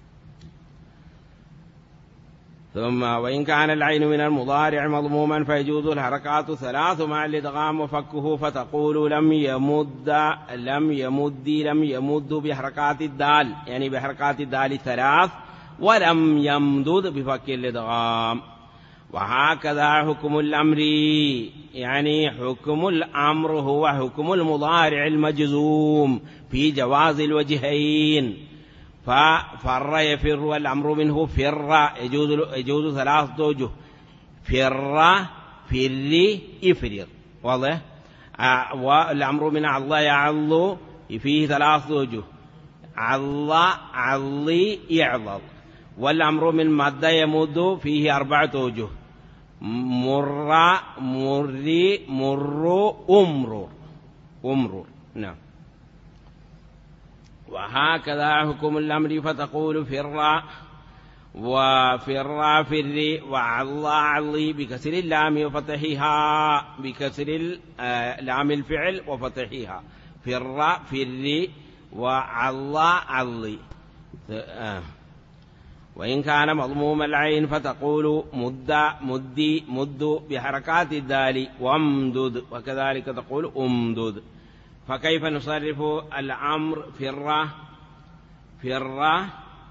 ثم وإن كان العين من المضارع مضموما فيجوز الحركات 3 مع الإدغام وفكه، فتقول لم يمد، لم يمد، لم يمد بحركات الدال، يعني بحركات الدال 3، ولم يمدد بفك الإدغام. وهكذا حكم الأمر، يعني حكم الأمر هو حكم المضارع المجزوم في جواز الوجهين. ففر يفر والأمر منه فر، يجوز 3 وجه: فر، فر، افرر. واضح؟ والأمر من الله يعض فيه 3 وجه: عض، عضي، يعضل. والأمر من مد يمد فيه 4 وجه: مر، مري، مر، أمر، أمر. نعم. وهكذا حكم الأمر، فتقول فر، وفر، فر، وعض، عضي بكسر اللام وفتحها، بكسر لام الفعل وفتحها، فر، فر، وعض، عضي. وإن كان مضموم العين فتقول مد، مدي، مد بحركات الدال، وامدد، وكذلك تقول امدد. فكيف نصرف الأمر؟ فر، فر،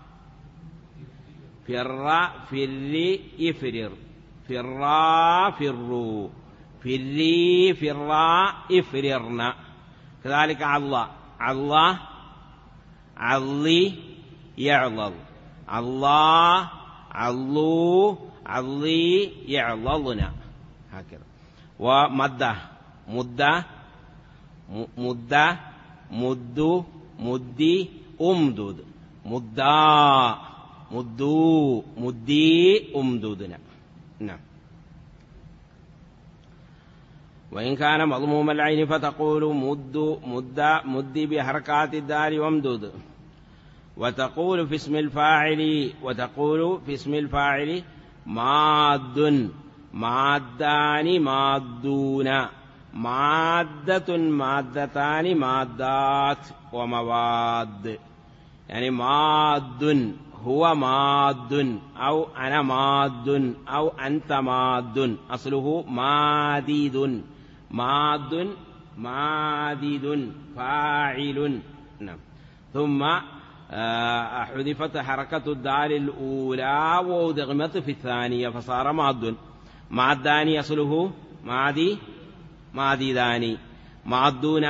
فر، فر، افرر، فر، فروا، فري، فر، افررن. كذلك عض، عض، عضي، يعضل، الله، علو، علي، يعضلنا. هكذا. ومد، مد، مد، مد، مدي، أمدد، مدا، مدو، مدي، أمددنا. نعم. وإن كان مضموم العين فتقول مد، مد، مدي بحركات الدال وامدد. وتقول في اسم الفاعل، وتقول في اسم الفاعل ماد، مادان، مادون، مادة، مادتان، مادات، ومواد. يعني ماد هو ماد، أو أنا ماد، أو أنت ماد. أصله مادد، ماد، مادد، فاعل. نعم. ثم حذفت حركة الدال الأولى وأدغمت في الثانية فصار ماد. مادان أصله مادي، ماددان، مادون،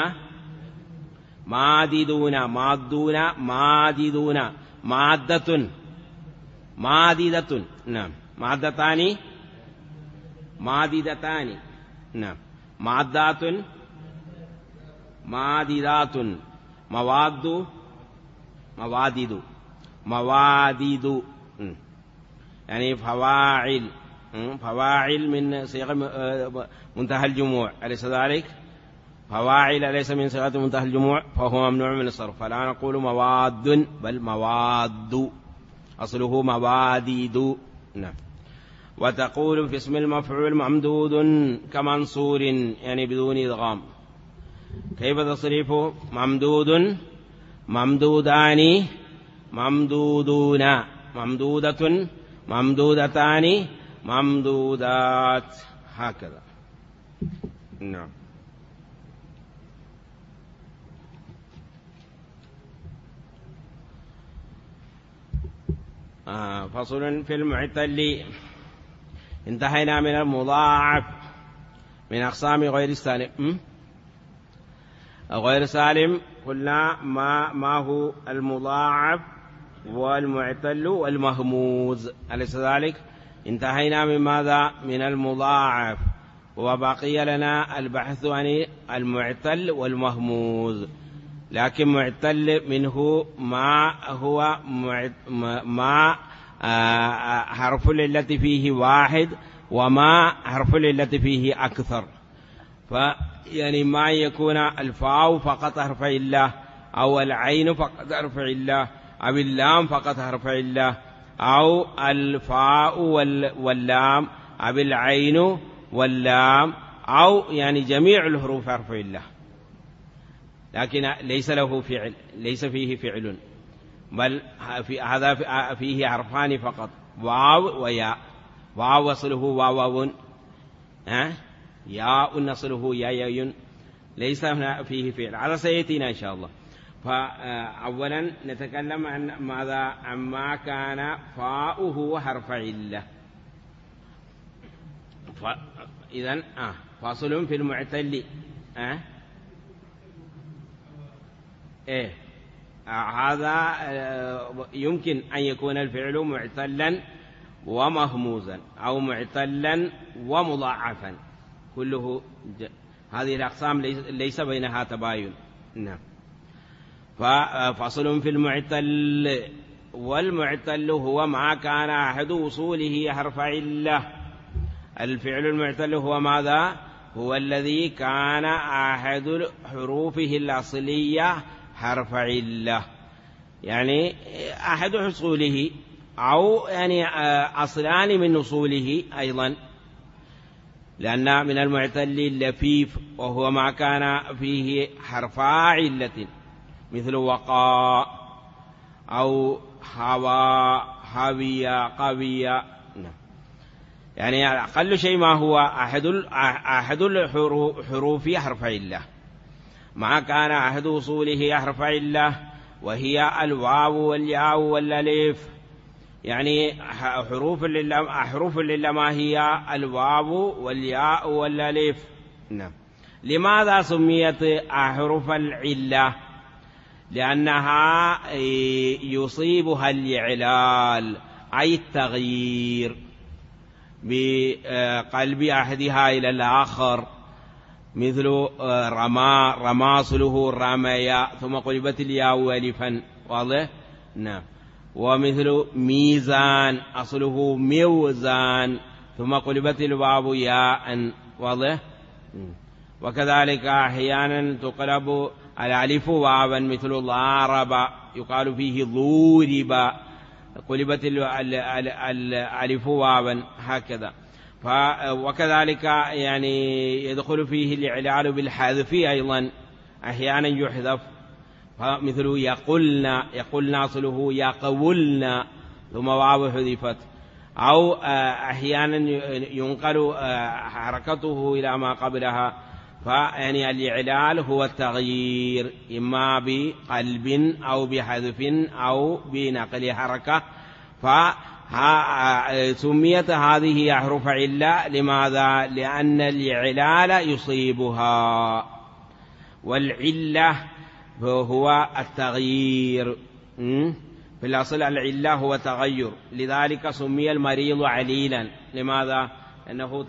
ماددون، مادون، ماددون، مادة، ماددة. نعم. مادتان، ماددتان. نعم. مادات، ماددات، مواد، موادد، موادد. يعني فواعل، فواعل من صيغ منتهى الجموع، أليس ذلك؟ فواعل أليس من صيغة منتهى الجموع، فهو ممنوع من الصرف. فلا نقول مواد بل مواد، أصله موادد. نعم. وتقول في اسم المفعول ممدود كمنصور، يعني بدون إدغام. كيف تصريفه؟ ممدود، ممدودان، ممدودون، ممدودة، ممدودتان، ممدودات. هكذا. نعم. فصل في المعتل. انتهينا من المضاعف من أقسام غير السالم. غير سالم قلنا ما هو المضاعف والمعتل والمهموز، أليس ذلك؟ انتهينا من ماذا؟ من المضاعف، وبقي لنا البحث عن المعتل والمهموز. لكن معتل منه ما هو ما حرف العلة فيه واحد، وما حرف العلة فيه أكثر. يعني ما يكون الفاء فقط حرف علة، أو العين فقط حرف علة، أو اللام فقط حرف علة، أو الفاء واللام، أو العين واللام، أو يعني جميع الحروف حرف علة، لكن ليس له فعل، ليس فيه فعل، بل هذا فيه حرفان فقط، واو وياء. واو أصله واو، ياء نصله ياء، ليس هنا فيه فعل. هذا سيأتينا إن شاء الله. فأولا نتكلم عن ماذا؟ عما كان فاؤه حرف علة. إذن فاصل في المعتل. هذا يمكن أن يكون الفعل معتلا ومهموزا، أو معتلا ومضاعفا، كله هذه الأقسام ليس بينها تباين. نعم. ففصل في المعتل. والمعتل هو ما كان أحد وصوله حرف علة. الفعل المعتل هو ماذا؟ هو الذي كان أحد حروفه الأصلية حرف علة، يعني أحد حصوله، أو يعني أصلان من أصوله أيضا، لأن من المعتل اللفيف، وهو ما كان فيه حرفا علة، مثل وقاء أو هوى، هوية، قوية. يعني أقل شيء ما هو أحد الحروف حرف علة، ما كان أحد وصوله حرف علة، وهي الواو والياء والألف. يعني حروف العلة ما هي؟ الواو والياء والألف. نعم. لماذا سميت أحرف العلة؟ لأنها يصيبها الإعلال، أي التغيير بقلب أحدها إلى الآخر، مثل رمى أصله رميا ثم قلبت الياء ألفا، واضح؟ نعم. ومثل ميزان أصله موزان ثم قلبت الواو ياء، واضح؟ وكذلك أحيانا تقلب الألف واوا، مثل ضارب يقال فيه ضورب، قلبت الألف واوا، هكذا. وكذلك يعني يدخل فيه الإعلال بالحذف أيضا، أحيانا يحذف، مثل يقولنا أصله يقولنا ثم واو حذفت. أو أحيانا ينقل حركته إلى ما قبلها. فيعني الإعلال هو التغيير، إما بقلب أو بحذف أو بنقل حركة. سميت هذه أحرف علة. لماذا؟ لأن الإعلال يصيبها، والعلة هو التغيير. في الأصل العلة هو تغير، لذلك سمي المريض عليلا. لماذا؟ لأنه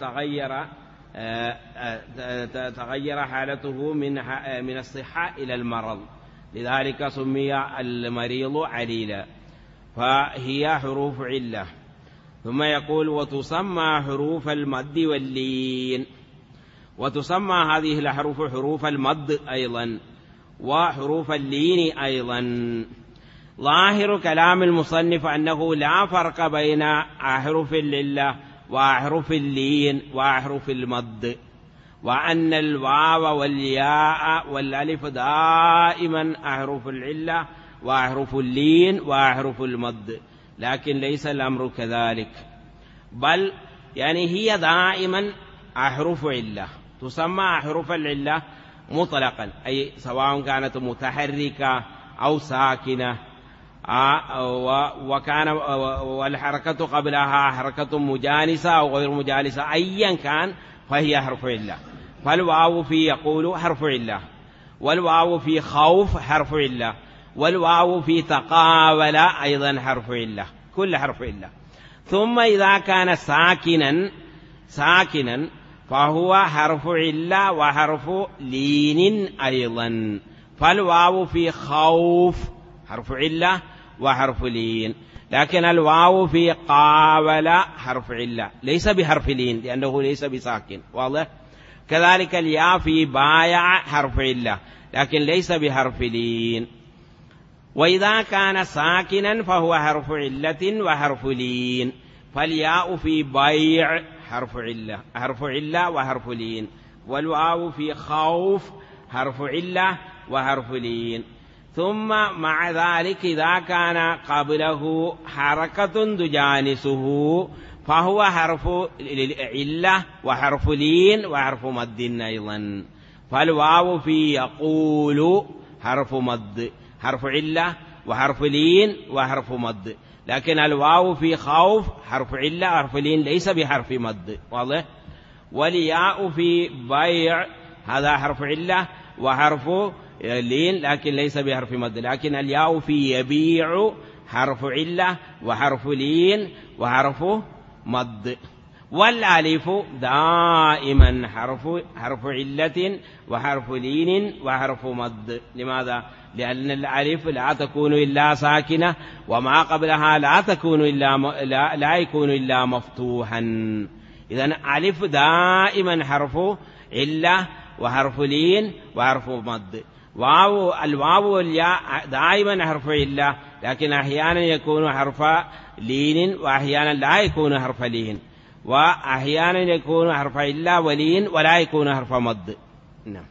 تغير حالته من الصحة إلى المرض، لذلك سمي المريض عليلا. فهي حروف علة. ثم يقول: وتسمى حروف المد واللين. وتسمى هذه الحروف حروف المد أيضا، وحروف اللين أيضا. ظاهر كلام المصنف أنه لا فرق بين أحرف العلة وأحرف اللين وأحرف المد، وأن الواو والياء والألف دائما أحرف العلة وأحرف اللين وأحرف المد، لكن ليس الأمر كذلك، بل يعني هي دائما أحرف علة. تسمى أحرف العلة مطلقا، أي سواء كانت متحركة أو ساكنة، والحركة قبلها حركة مجانسة أو غير مجانسة، أيا كان فهي حرف علة. فالواو في يقول حرف علة، والواو في خوف حرف علة، والواو في تقاول أيضا حرف علة، كل حرف علة. ثم إذا كان ساكنا فهو حرف علة وحرف لين أيضا. فالواو في خوف حرف علة وحرف لين، لكن الواو في قاول حرف علة ليس بحرف لين لأنه ليس بساكن، واضح؟ كذلك الياء في بايع حرف علة لكن ليس بحرف لين. وإذا كان ساكنا فهو حرف علة وحرف لين. فالياء في بيع حرف علة وحرف لين، والواو في خوف حرف علة وحرف لين. ثم مع ذلك إذا كان قبله حركة تجانسه فهو حرف علة وحرف لين وحرف مد أيضا. فالواو في يقول حرف مد، حرف علة وحرف لين وحرف مد، لكن الواو في خوف حرف علة وحرف لين ليس بحرف مد، واضح؟ والياء في بيع هذا حرف علة وحرف لين لكن ليس بحرف مد، لكن الياء في يبيع حرف علة وحرف لين وحرف مد. والالف دائما حرف علة وحرف لين وحرف مد. لماذا؟ لأن الالف لا تكون إلا ساكنة، وما قبلها لا يكون إلا مفتوحا. إذن ألف دائما حرف علة وحرف لين وحرف مد. الواو والياء دائما حرف علة لكن أحيانا يكون حرف لين وأحيانا لا يكون حرف لين، وأحيانا يكون حرف علة ولين ولا يكون حرف مد. نعم.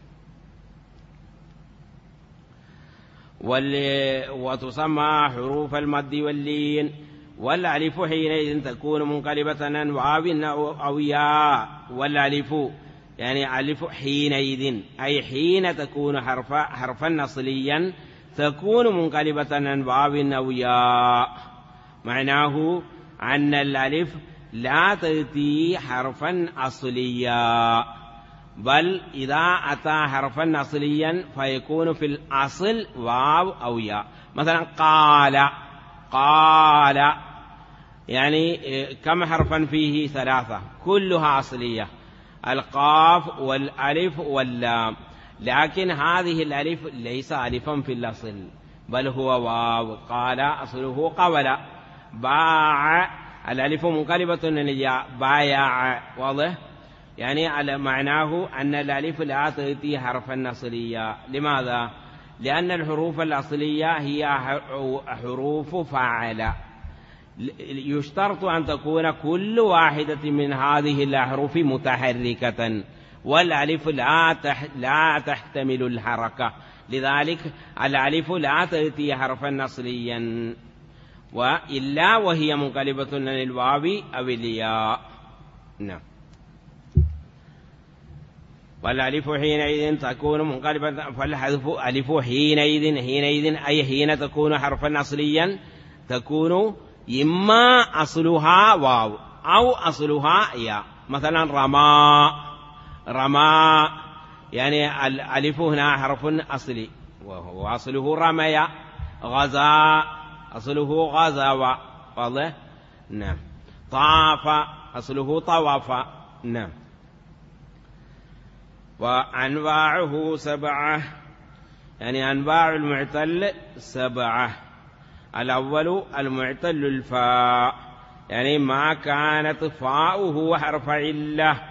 وتسمى حروف المد واللين. والألف حينئذ تكون منقلبة عن واو أو ياء. والألف يعني ألف حينئذ أي حين تكون حرفا أصليا تكون منقلبة عن واو أو ياء. معناه أن الألف لا تأتي حرفا أصليا، بل إذا أتى حرفا أصليا فيكون في الأصل واو أو ياء. مثلا قال يعني كم حرفا فيه؟ 3 كلها أصلية، القاف والألف واللام، لكن هذه الألف ليس ألفا في الأصل بل هو واو. قال أصله قول. باع الألف منقلبة الياء بايع، واضح؟ يعني على معناه أن الألف لا تأتي حرفا أصليا. لماذا؟ لأن الحروف الأصلية هي حروف فاعل، يشترط أن تكون كل واحدة من هذه الأحرف متحركة، والألف لا تحتمل الحركة، لذلك الألف لا تأتي حرفا أصليا وإلا وهي منقلبة عن الواو أو الياء. نعم. والألف حينئذ تكون منقلبة. فالحذف ألف حينئذ أي حين تكون حرفا أصليا تكون إما أصلها واو أو أصلها ياء. مثلا رمى يعني الألف هنا حرف أصلي وهو أصله رمي. غزا أصله غزوا، واضح؟ نعم. طاف أصله طواف. نعم. وأنواعه 7، يعني أنواع المعتل 7. الأول المعتل الفاء، يعني ما كانت فاؤه حرف علة،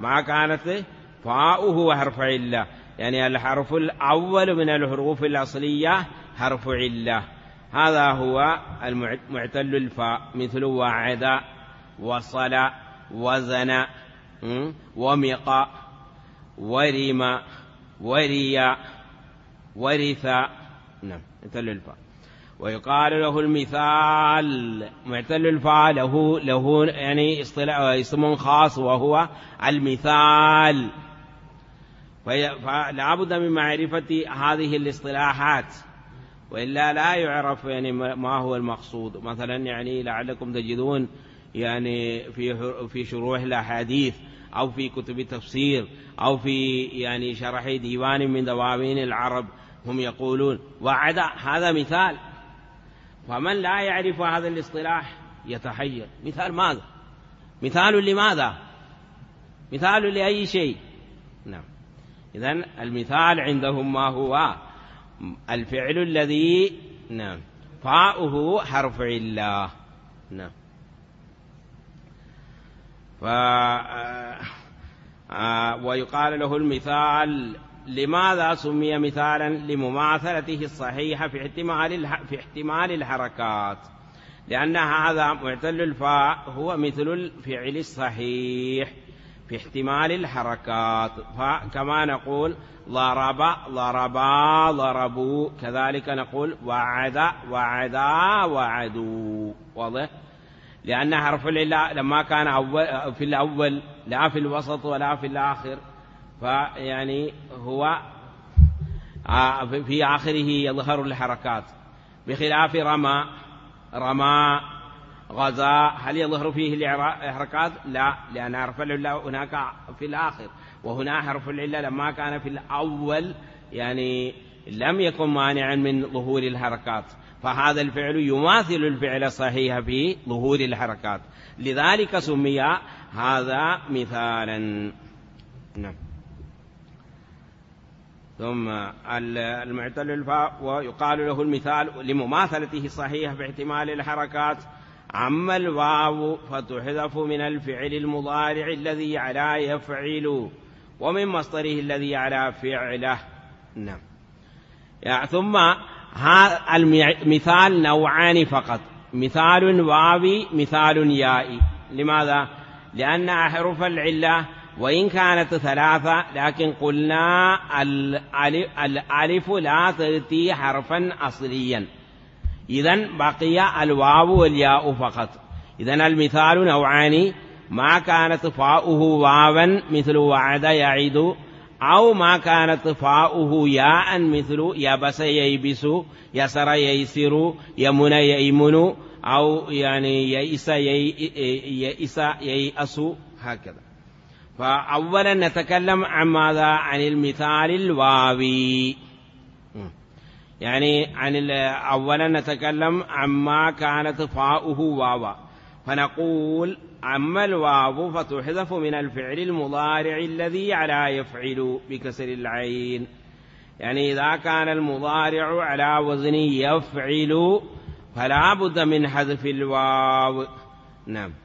يعني الحرف الأول من الحروف الأصلية حرف علة، هذا هو المعتل الفاء، مثل وعد وصل وزن ومق ورم وريا ورث. نعم، معتل الفاء. ويقال له المثال. معتل الفاء له يعني اسم خاص وهو المثال. فلا بد من معرفة هذه الاصطلاحات وإلا لا يعرف يعني ما هو المقصود. مثلا يعني لعلكم تجدون يعني في شروح الأحاديث أو في كتب تفسير أو في يعني شرح ديوان من دواوين العرب هم يقولون وعد، هذا مثال. فمن لا يعرف هذا الاصطلاح يتحير، مثال ماذا؟ مثال لماذا؟ مثال لأي شيء؟ نعم. إذن المثال عندهم ما هو؟ الفعل الذي نعم فاؤه حرف علة. نعم. ويقال له المثال. لماذا سمي مثالا؟ لمماثلته الصحيحة في احتمال الحركات، لأن هذا معتل الفاء هو مثل الفعل الصحيح في احتمال الحركات. فكما نقول ضرب ضربا ضربوا، كذلك نقول وعد وعدا وعدوا. واضح؟ لأن حرف العلة لما كان في الأول لا في الوسط ولا في الآخر، فيعني هو في آخره يظهر الحركات، بخلاف رمى رمى غزا هل يظهر فيه الحركات؟ لا، لأن حرف العلة هناك في الآخر، وهنا حرف العلة لما كان في الأول يعني لم يكن مانعا من ظهور الحركات، فهذا الفعل يماثل الفعل الصحيح في ظهور الحركات، لذلك سمي هذا مثالا. نعم. ثم المعتل الفاء ويقال له المثال لمماثلته الصحيح في احتمال الحركات. عما الواو فتحذف من الفعل المضارع الذي على يفعل ومن مصدره الذي على فعله. نعم. ثم هذا المثال نوعان فقط، مثال واوي مثال يائي. لماذا؟ لأن أحرف العلة وإن كانت ثلاثة لكن قلنا الألف لا تأتي حرفا أصليا، إذن بقي الواو والياء فقط. إذن المثال نوعان: ما كانت فاؤه واوا مثل وعد يعد، أو ما كانت فاؤه ياء مثل يبس ييبس، يسر ييسر، يمن ييمن، أو يعني يئس ييأس، هكذا. فأولا نتكلم عن ماذا؟ عن المثال الواوي، يعني أولا نتكلم عما كانت فاؤه واوا، فنقول عما الواو فتحذف من الفعل المضارع الذي على يفعل بكسر العين، يعني إذا كان المضارع على وزن يفعل فلا بد من حذف الواو. نعم.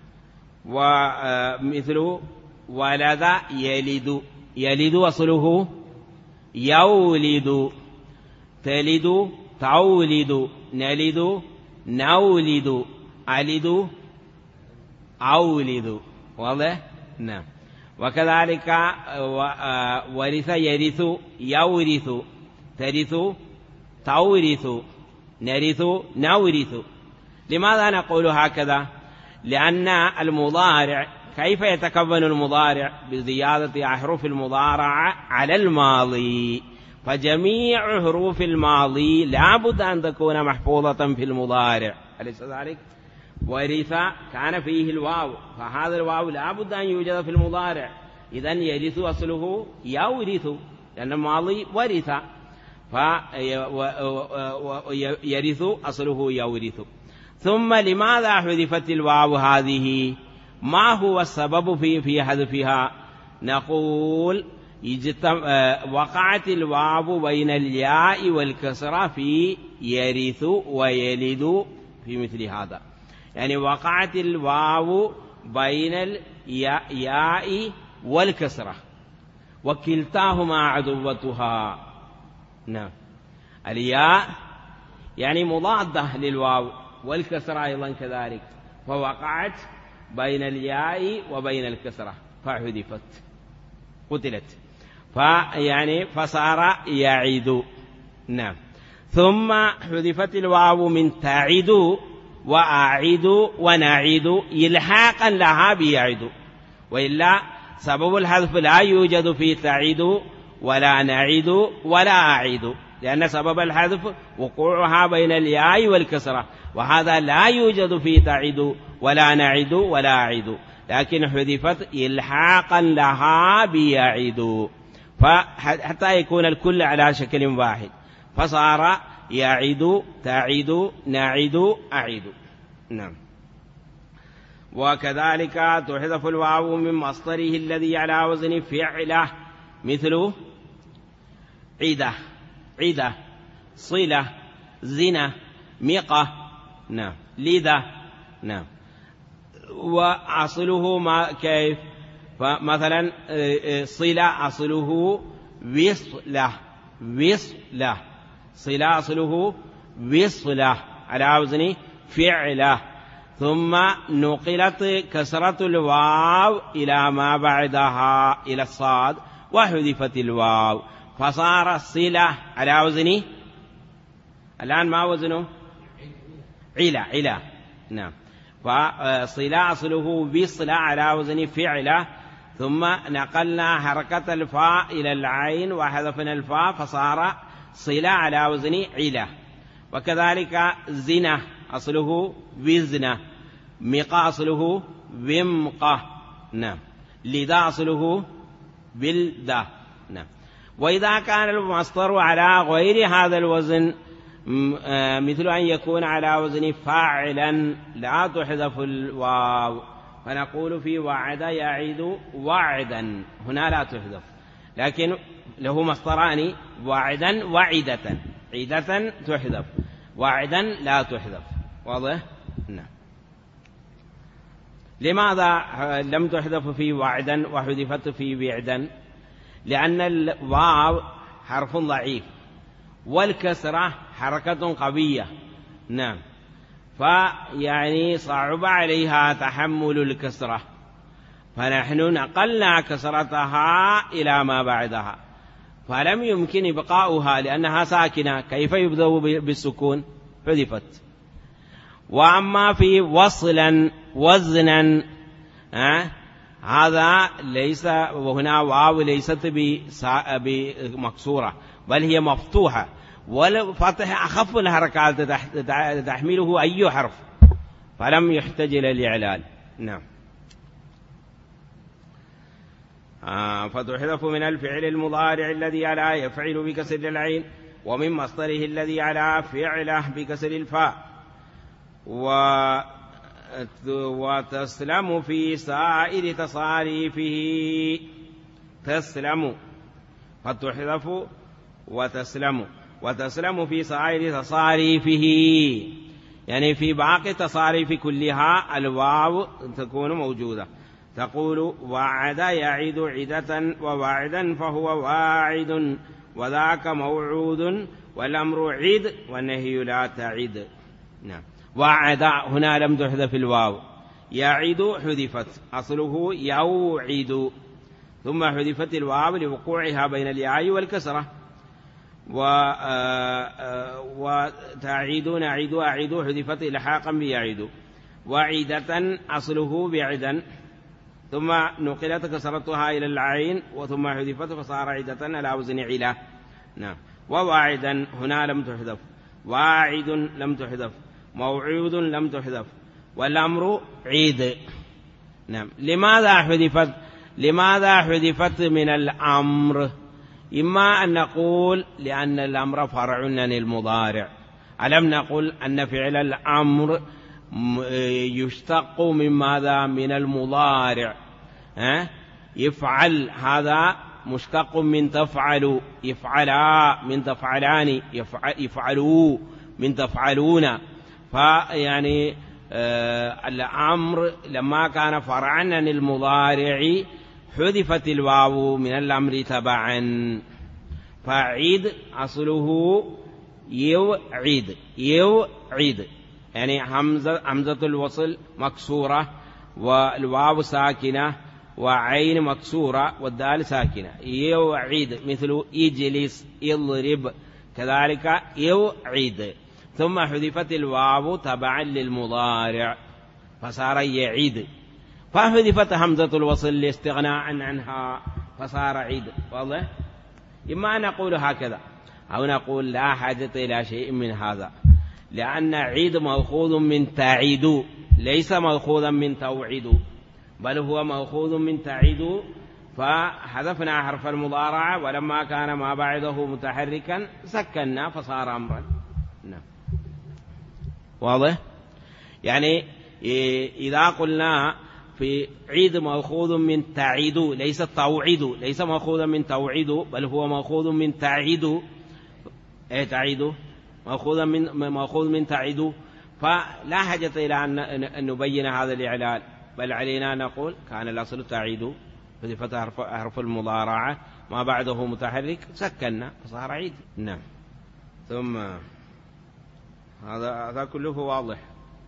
ومثل ولد يلد، يلد أصله يولد، تلد تولد، نلد نولد، ألد أولد. واضح؟ نعم. وكذلك ورث يرث يورث، ترث تورث، نرث نورث. لماذا نقول هكذا؟ لأن المضارع كيف يتكون المضارع؟ بزيادة أحرف المضارع على الماضي، فجميع حروف الماضي لا بد أن تكون محفوظة في المضارع، أليس ذلك؟ ورث كان فيه الواو، فهذا الواو لا بد أن يوجد في المضارع، إذن يرث أصله يورث لأن الماضي ورث، فيرث أصله يورث. ثم لماذا حذفت الواو هذه؟ ما هو السبب في حذفها؟ نقول وقعت الواو بين الياء والكسرة في يرث ويلد، في مثل هذا، يعني وقعت الواو بين الياء والكسرة وكلتاهما عدوتها. نعم. الياء يعني مضادة للواو، والكسرة أيضا كذلك، فوقعت بين الياء وبين الكسرة فحذفت، قتلت، فيعني فصار يعد. نعم. ثم حذفت الواو من تعد وأعد ونعد إلحاقا لها بيعد، وإلا سبب الحذف لا يوجد في تعد ولا نعد ولا أعد، لأن سبب الحذف وقوعها بين الياء والكسرة، وهذا لا يوجد في تعد ولا نعد ولا أعد. لكن حذفت إلحاقا لها بيعد، فحتى يكون الكل على شكل واحد، فصار يعد تعد نعد أعد. نعم. وكذلك تحذف الواو من مصدره الذي على وزن فعله، مثل عدة عدة، صلة، زنا، مقة. نعم. لذا. نعم. وأصله ما كيف؟ فمثلا صلة أصله وصلة وصلة، صلة أصله وصلة على وزن فعله، ثم نقلت كسرة الواو إلى ما بعدها إلى الصاد وحذفت الواو فصار صلة على وزن الآن ما وزنه؟ علا علا. نعم. فصلة أصله بصلة على وزن فعلة، ثم نقلنا حركة الفاء إلى العين وحذفنا الفاء فصار صلة على وزن علا. وكذلك زنا أصله وزنة، مقة أصله ومقة. نعم. لذا أصله بلذا. نعم. وإذا كان المصدر على غير هذا الوزن مثل أن يكون على وزن فاعلا لا تحذف الواو، فنقول في وعد يعد وعدا، هنا لا تحذف، لكن له مصدران، وعدا وعدة، عدة تحذف، وعدا لا تحذف. واضح؟ نعم. لماذا لم تحذف في وعدا وحذفت في وعدا؟ لأن الواو حرف ضعيف والكسرة حركة قوية. نعم. فيعني صعب عليها تحمل الكسرة، فنحن نقلنا كسرتها إلى ما بعدها، فلم يمكن إبقاؤها لأنها ساكنة، كيف يبدأ بالسكون؟ حذفت. وأما في وصلا وزنا هذا ليس، وهنا واو ليست بمكسورة بل هي مفتوحة، والفتح أخف الحركات تحمله أي حرف، فلم يحتاج إلى الإعلال. نعم. فتحذف من الفعل المضارع الذي على يفعل بكسر العين، ومن مصدره الذي على فعله بكسر الفاء، وتسلم في سائر تصاريفه. تسلم فتحذف وتسلم في سائر تصاريفه، يعني في باقي التصاريف كلها الواو تكون موجودة. تقول وعد يعد عدة، ووعدا فهو واعد، وذاك موعود، والأمر عد والنهي لا تعد. نعم. وعد هنا لم تحذف الواو، يعد حذفت، أصله يوعد، ثم حذفت الواو لوقوعها بين الياء والكسرة. وتعيد نعيد أعيد حذفت إلحاقا بيعيد. وعدة أصله بعدا، ثم نقلت كسرتها إلى العين وثم حذفت فصار عدة على وزن علا. نعم. وواعدا هنا لم تحذف، واعد لم تحذف، موعود لم تحذف، والأمر عيد. نعم. لماذا حذفت من الأمر؟ إما أن نقول لأن الأمر فرع عن المضارع، ألم نقل أن فعل الأمر يشتق من ماذا؟ من المضارع. يفعل هذا مشتق من تفعل، يفعلا من تفعلان، يفعلوا من تفعلون. فيعني الأمر لما كان فرعا عن المضارع حذفت الواو من الأمر تبعا. فعيد أصله يوعيد، يوعيد يعني همزة الوصل مكسورة والواو ساكنة وعين مكسورة والدال ساكنة. يوعيد مثل يجلس، يضرب، كذلك يوعيد. ثم حذفت الواو تبعا للمضارع فصار يعيد، فحذفت همزة الوصل لاستغناء عنها فصار عيد. واضح؟ إما أن نقول هكذا أو نقول لا حاجة إلى شيء من هذا، لأن عيد مأخوذ من تعيد ليس مأخوذا من توعد، بل هو مأخوذ من تعد، فحذفنا حرف المضارعة ولما كان ما بعده متحركا سكنا فصار أمرا. نعم. واضح؟ يعني إذا قلنا في عيد مأخوذ من تعيد، ليس توعد، ليس مأخوذا من توعد، بل هو مأخوذ من تعيد. تعيد مأخوذ من تعيد، فلا حاجة إلى أن نبين هذا الإعلال، بل علينا أن نقول كان الأصل تعيد فذفت حرف المضارعة ما بعده متحرك سكنا فصار عيد. نعم. ثم هذا كله واضح.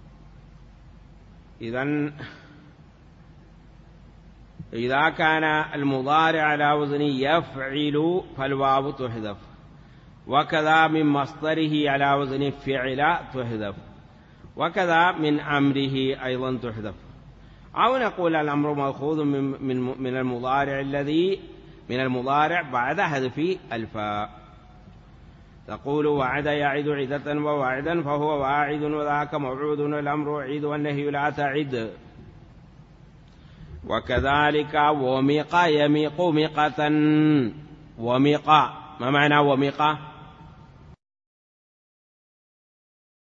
إذا كان المضارع على وزن يفعل فالواو تحذف، وكذا من مصدره على وزن فعل تحذف، وكذا من أمره أيضا تحذف. أو نقول الأمر مأخوذ من المضارع الذي من المضارع بعد حذف الفاء. تقول وعد يعد عدة ووعدا فهو واعد وذاك موعود، والأمر عيد والنهي لا تعد. وكذلك ومق يميق مقة. ومق، ما معنى ومق؟